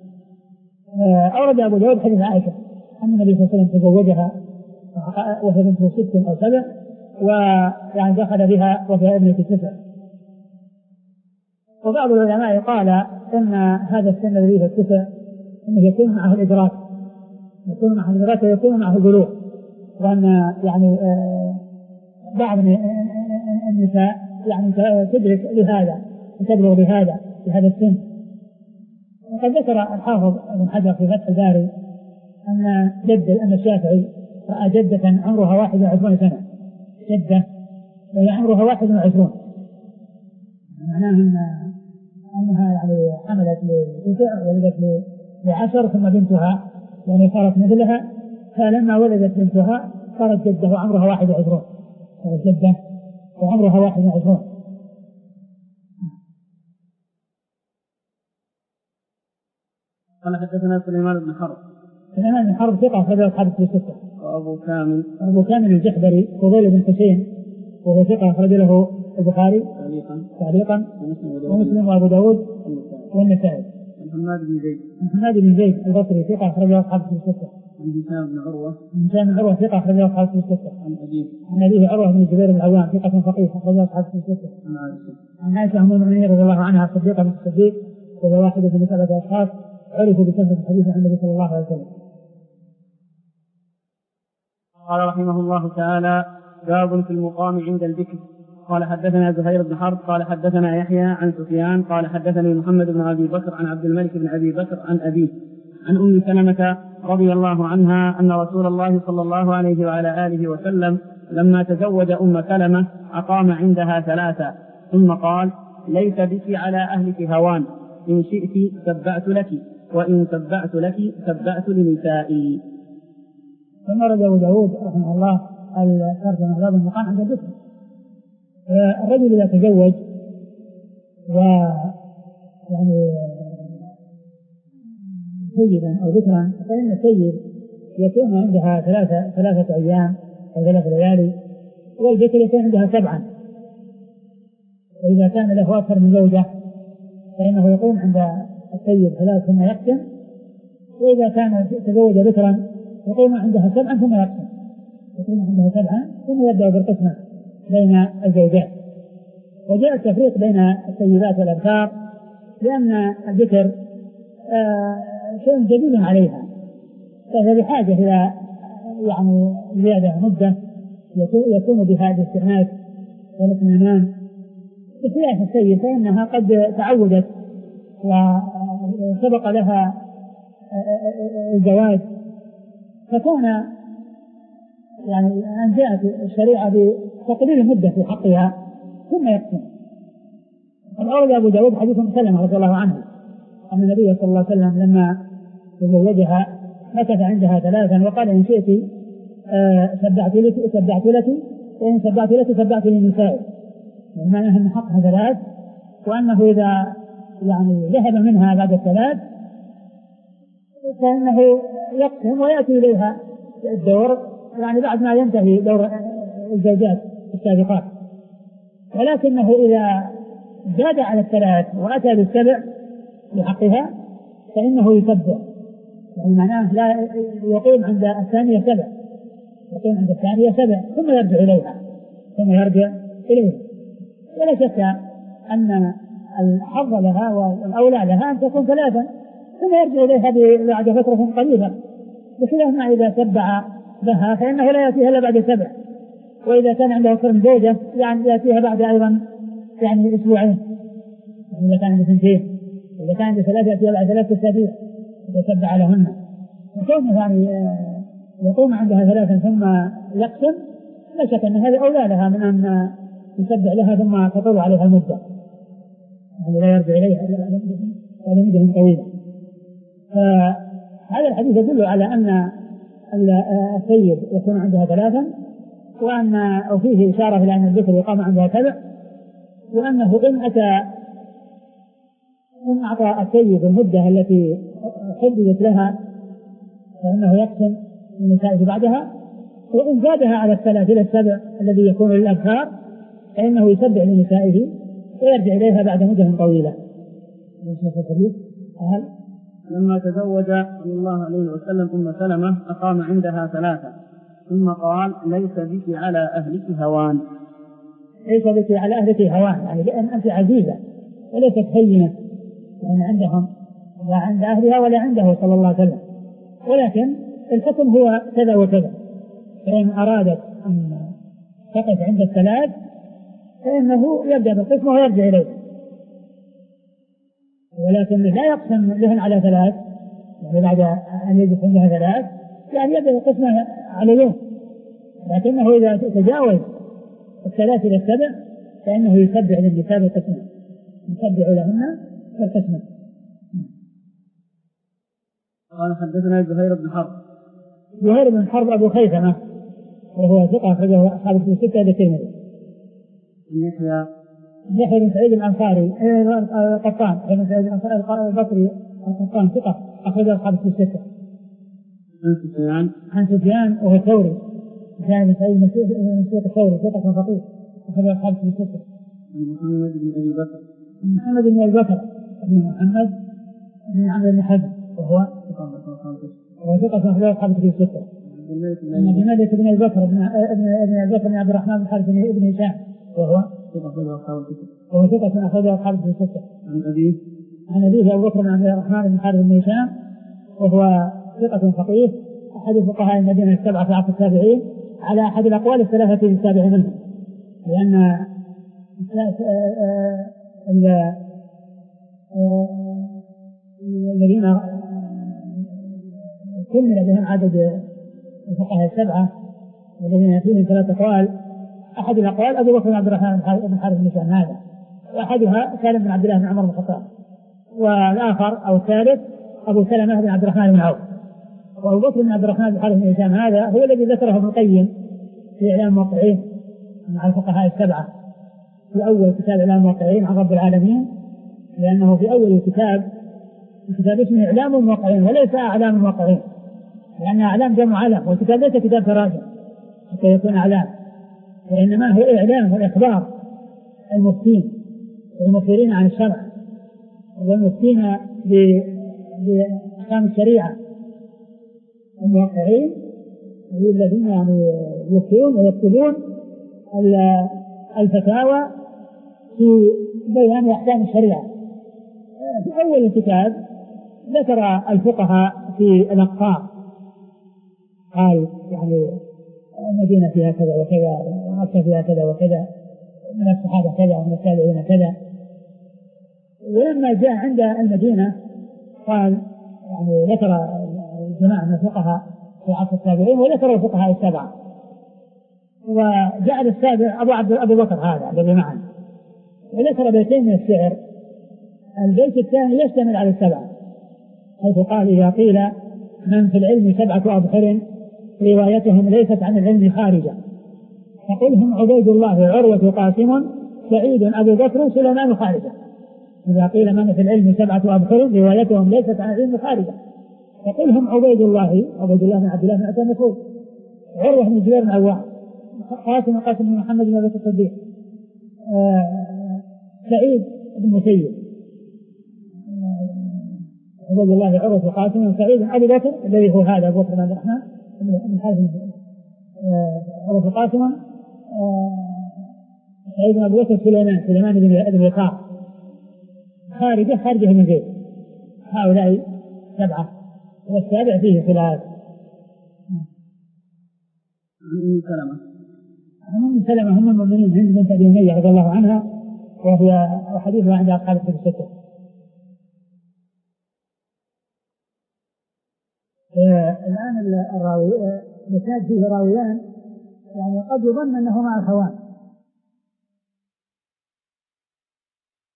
أورد أبو داود حديث عائشة أن النبي صلى الله عليه وسلم تزوجها وهي بنت ست أو سبع، ويعني دخل بها وهي ابنة تسع. وبعض العلماء قال إن هذا السن الذي في التسع إنه يكون معه الإدراك يكون معه الإدراك ويكون معه البلوغ، وأن يعني بعض النساء يعني تدرك لهذا وتبلغ بهذا في هذا السن. وقد ذكر الحافظ ابن حجر في فتح الباري أن جد أن الشافعي رأى جدة عمرها واحد وعشرون سنة، جدة وهي عمرها واحد وعشرون، معناه أن أنها يعني حملت لتسع ولدت لعشر ثم بنتها يعني صارت مثلها، فلما ولدت بنتها صارت جدة وعمرها واحد وعشرون، صارت جدة وعمرها واحد وعشرون. قال حدثنا سليمان بن حرب. سليمان بن حرب ثقة أخرجه أصحاب الكتب الستة. وأبو كامل أبو كامل الجحدري فضيل بن حسين وهو ثقة أخرج له البخاري تعليقا تعليقا ومسلم وأبو داود والنسائي. محمد بن زيد محمد بن زيد البصري ثقة أخرجه أصحاب الكتب الستة. عن هشام بن عروة هشام بن عروة ثقة أخرجه أصحاب الكتب الستة. عن أبيه عن أبيه عروة بن الزبير بن العوام ثقة فقيه أخرجه أصحاب الكتب الستة. عن عائشة عن عائشة أم المؤمنين رضي الله عنها الصديقة بنت الصديق وهي واحدة من سبعة أشخاص عرفوا بكثرة الحديث عن النبي صلى الله عليه وسلم. قال رحمه الله تعالى: باب في المقام عند الذكر. قال حدثنا زهير بن حرب قال حدثنا يحيى عن سفيان قال حدثني محمد بن أبي بكر عن عبد الملك بن أبي بكر عن أبيه عن أم سلمة رضي الله عنها أن رسول الله صلى الله عليه وعلى آله وسلم لما تزوج أم سلمة أقام عندها ثلاثة ثم قال: ليس بك على أهلك هوان، إن شئت تبعت لك وإن تبعت لك تبعت لنسائي. ثم رد أبو داود رحمه الله الترجمة باب المقام عند الذكر. الرجل إذا تزوج ويعني سيدا أو ذكرا فإن السيد يكون عندها ثلاثة ثلاثة أيام أو ثلاثة ليالي، والذكر يكون عندها سبعا. وإذا كان له أكثر من زوجة فإنه يقوم عند السيد ثلاث ثم يقسم، وإذا كان تزوج ذكرا يقوم عندها سبعا ثم يقسم يقوم عندها سبعا ثم يبدأ بالقسمة بين الزوجات. وجاء التفريق بين السيدات والأبكار لأن الذكر آه شيء جديد عليها، فهي بحاجة إلى يعني زيادة مدة يكون بها الاستئناس والاطمئنان. بخلاف السيد فإنها قد تعودت وسبق لها الجواز، فكان يعني أن جاءت الشريعة بتقليل المدة في حقها ثم يقسم. الأول أبو داود حديث سلمة رضي الله عنه أن النبي صلى الله عليه وسلم لما تزوجها مكث عندها ثلاثا وقال إن شئت سبعت لك سبعت لك وإن سبعت لك سبعت للنساء، بمعنى أن حقها ثلاث، وأنه إذا يعني ذهب منها بعد الثلاث فإنه يقسم ويأتي إليها الدور يعني بعد ما ينتهي دور الزوجات السابقات. ولكنه إذا زاد على الثلاث وأتى بالسبع لحقها فإنه يتبع، يعني معناه لا يقيم عند الثانية سبع، يقيم عند الثانية سبع ثم يرجع إليها ثم يرجع إليها. ولا شك أن الحظ لها والأولى لها أن تكون ثلاثا ثم يرجع إليها بعد فترة قليلة، بخلاف ما إذا تبع بها فإنه لا يأتيها إلا بعد سبع، وإذا كان عنده أكثر من زوجة يعني يأتيها بعد أيضا يعني أسبوعين، يعني إذا كان عنده سنتين، إذا كان عنده ثلاثة يأتيها بعد ثلاثة أسابيع إذا تبع لهن. وكونه يعني يقوم عندها ثلاثا ثم يقسم لا شك أن هذا أولى لها من أن يتبع لها ثم تطول عليها المدة، يعني لا يرجع إليها إلى مدة طويلة. فهذا الحديث يدل على أن السيد يكون عندها ثلاثا، وأن أو فيه إشارة إلى أن الذكر يقام عندها سبع، وأنه إن أتى إن أعطى السيد المدة التي حددت لها فإنه يقسم النساء بعدها، وإن زادها على الثلاث إلى السبع الذي يكون للأبكار فإنه يسبع لنسائه ويرجع إليها بعد مدة طويلة. لما تزوج صلى الله عليه وسلم أم سلمة أقام عندها ثلاثة ثم قال ليس بك على أهلك هوان. ليس بك على أهلك هوان يعني لأن أنت عزيزة وليست هينة يعني عندهم لا عند أهلها ولا عنده صلى الله عليه وسلم، ولكن الحكم هو كذا وكذا، فإن أرادت أن تقف عند الثلاث فإنه يبدأ بالقسمة ويرجع إليه، ولكن لا يقسم لهن على ثلاث يعني بعد أن يجلس عندها ثلاث يعني يبدأ بالقسمة على يوم، لكنه إذا تجاوز الثلاث إلى السبع فإنه يتبع للنساء بالقسمة، يتبع لهن بالقسمة. قال حدثنا زهير بن حرب. زهير بن حرب أبو خيثمة وهو ثقة أخرجه أصحاب الكتب الستة للترمذي. يحيى يحيى بن سعيد الأنصاري القطان بن سعيد البصري القطان ثقة أخرجه أصحاب الكتب الستة. عن سفيان عن سفيان وهو ثوري، سفيان بن سعيد مسروق الثوري ثقة فقيه أخرجه أصحاب الكتب الستة. محمد بن أبي بكر محمد بن أبي بكر بن محمد بن عمرو بن حزم وهو وثقة أخرجه أصحاب الكتب الستة. عن جمالة بن أبي بكر بن أبي بكر بن عبد الرحمن بن حارث بن هشام وهو وهو ثقة أخرجه أصحاب الكتب الستة. عن أبيه عن أبيه أبو بكر بن عبد الرحمن بن حارث بن هشام وهو ثقة فقيه أحد فقهاء المدينة السبعة في عصر التابعين على أحد الأقوال الثلاثة السابع منهم، لأن الذين كمل بهم عدد الفقهاء السبعة الذين فيهم ثلاثة أقوال، أحد الأقوال أبو بكر بن عبد الرحمن بن حارث بن هشام هذا، وأحدها سالم بن عبد الله بن عمر بن الخطاب، والآخر أو الثالث أبو سلمة بن عبد الرحمن بن عوف. وأبو بكر بن عبد الرحمن بن حارث بن هشام هذا هو الذي ذكره ابن القيم في إعلام الموقعين مع الفقهاء السبعة في أول كتاب إعلام الموقعين عن رب العالمين، لأنه في أول الكتاب الكتاب اسمه إعلام الموقعين وليس أعلام الموقعين، لأن أعلام جمع علم والكتاب ليس كتاب تراجم حتى يكون أعلام، وإنما هو إعلام والإخبار المفتين والمخبرين عن الشرع والمفتين بأحكام الشريعة. الموقعين الذين يعني يفتون ويكتبون الفتاوى في بيان أحكام الشريعة. في أول الكتاب ذكر الفقهاء في الأقطار قال يعني المدينة فيها كذا وكذا، ومكة فيها كذا وكذا، من الصحابة كذا ومن التابعين كذا. ولما جاء عند المدينة قال يعني ذكر جماعة من الفقهاء في عصر التابعين وذكر الفقهاء السبعة، وجعل السابع أبو عبد أبو بكر هذا الذي معنا، وذكر بيتين من الشعر. البيت الثاني يشتمل على السبعة، حيث قال إذا قيل من في العلم سبعة أبحر روايتهم ليست عن العلم خارجة، فقل هم عبيد الله عروة قاسم سعيد أبو بكر سليمان خارجة. إذا قيل من في العلم سبعة أبحر روايتهم ليست عن العلم خارجة، فقل هم عبيد الله عبيد الله بن عبد الله بن أتى مسعود، عروة بن الزبير بن العوام، قاسم قاسم بن محمد بن أبي الصديق، سعيد بن مسيب، عبيد الله عروة قاسم سعيد أبو بكر الذي هو هذا أبو بكر بن عبد الرحمن بن حارث عروة قاسم سعيد بن أبو بكر سليمان سليمان بن وقاص خارجة خارجة من زيد. هؤلاء سبعة، والسابع فيه خلاف. عن أم سلمة عن أم سلمة هم المؤمنين هند بنت أبي أمية رضي الله عنها، وهي حديثها عند أصحاب الكتب الستة. الآن الراوي الإسناد فيه راويان، يعني قد يظن أنهما أخوان،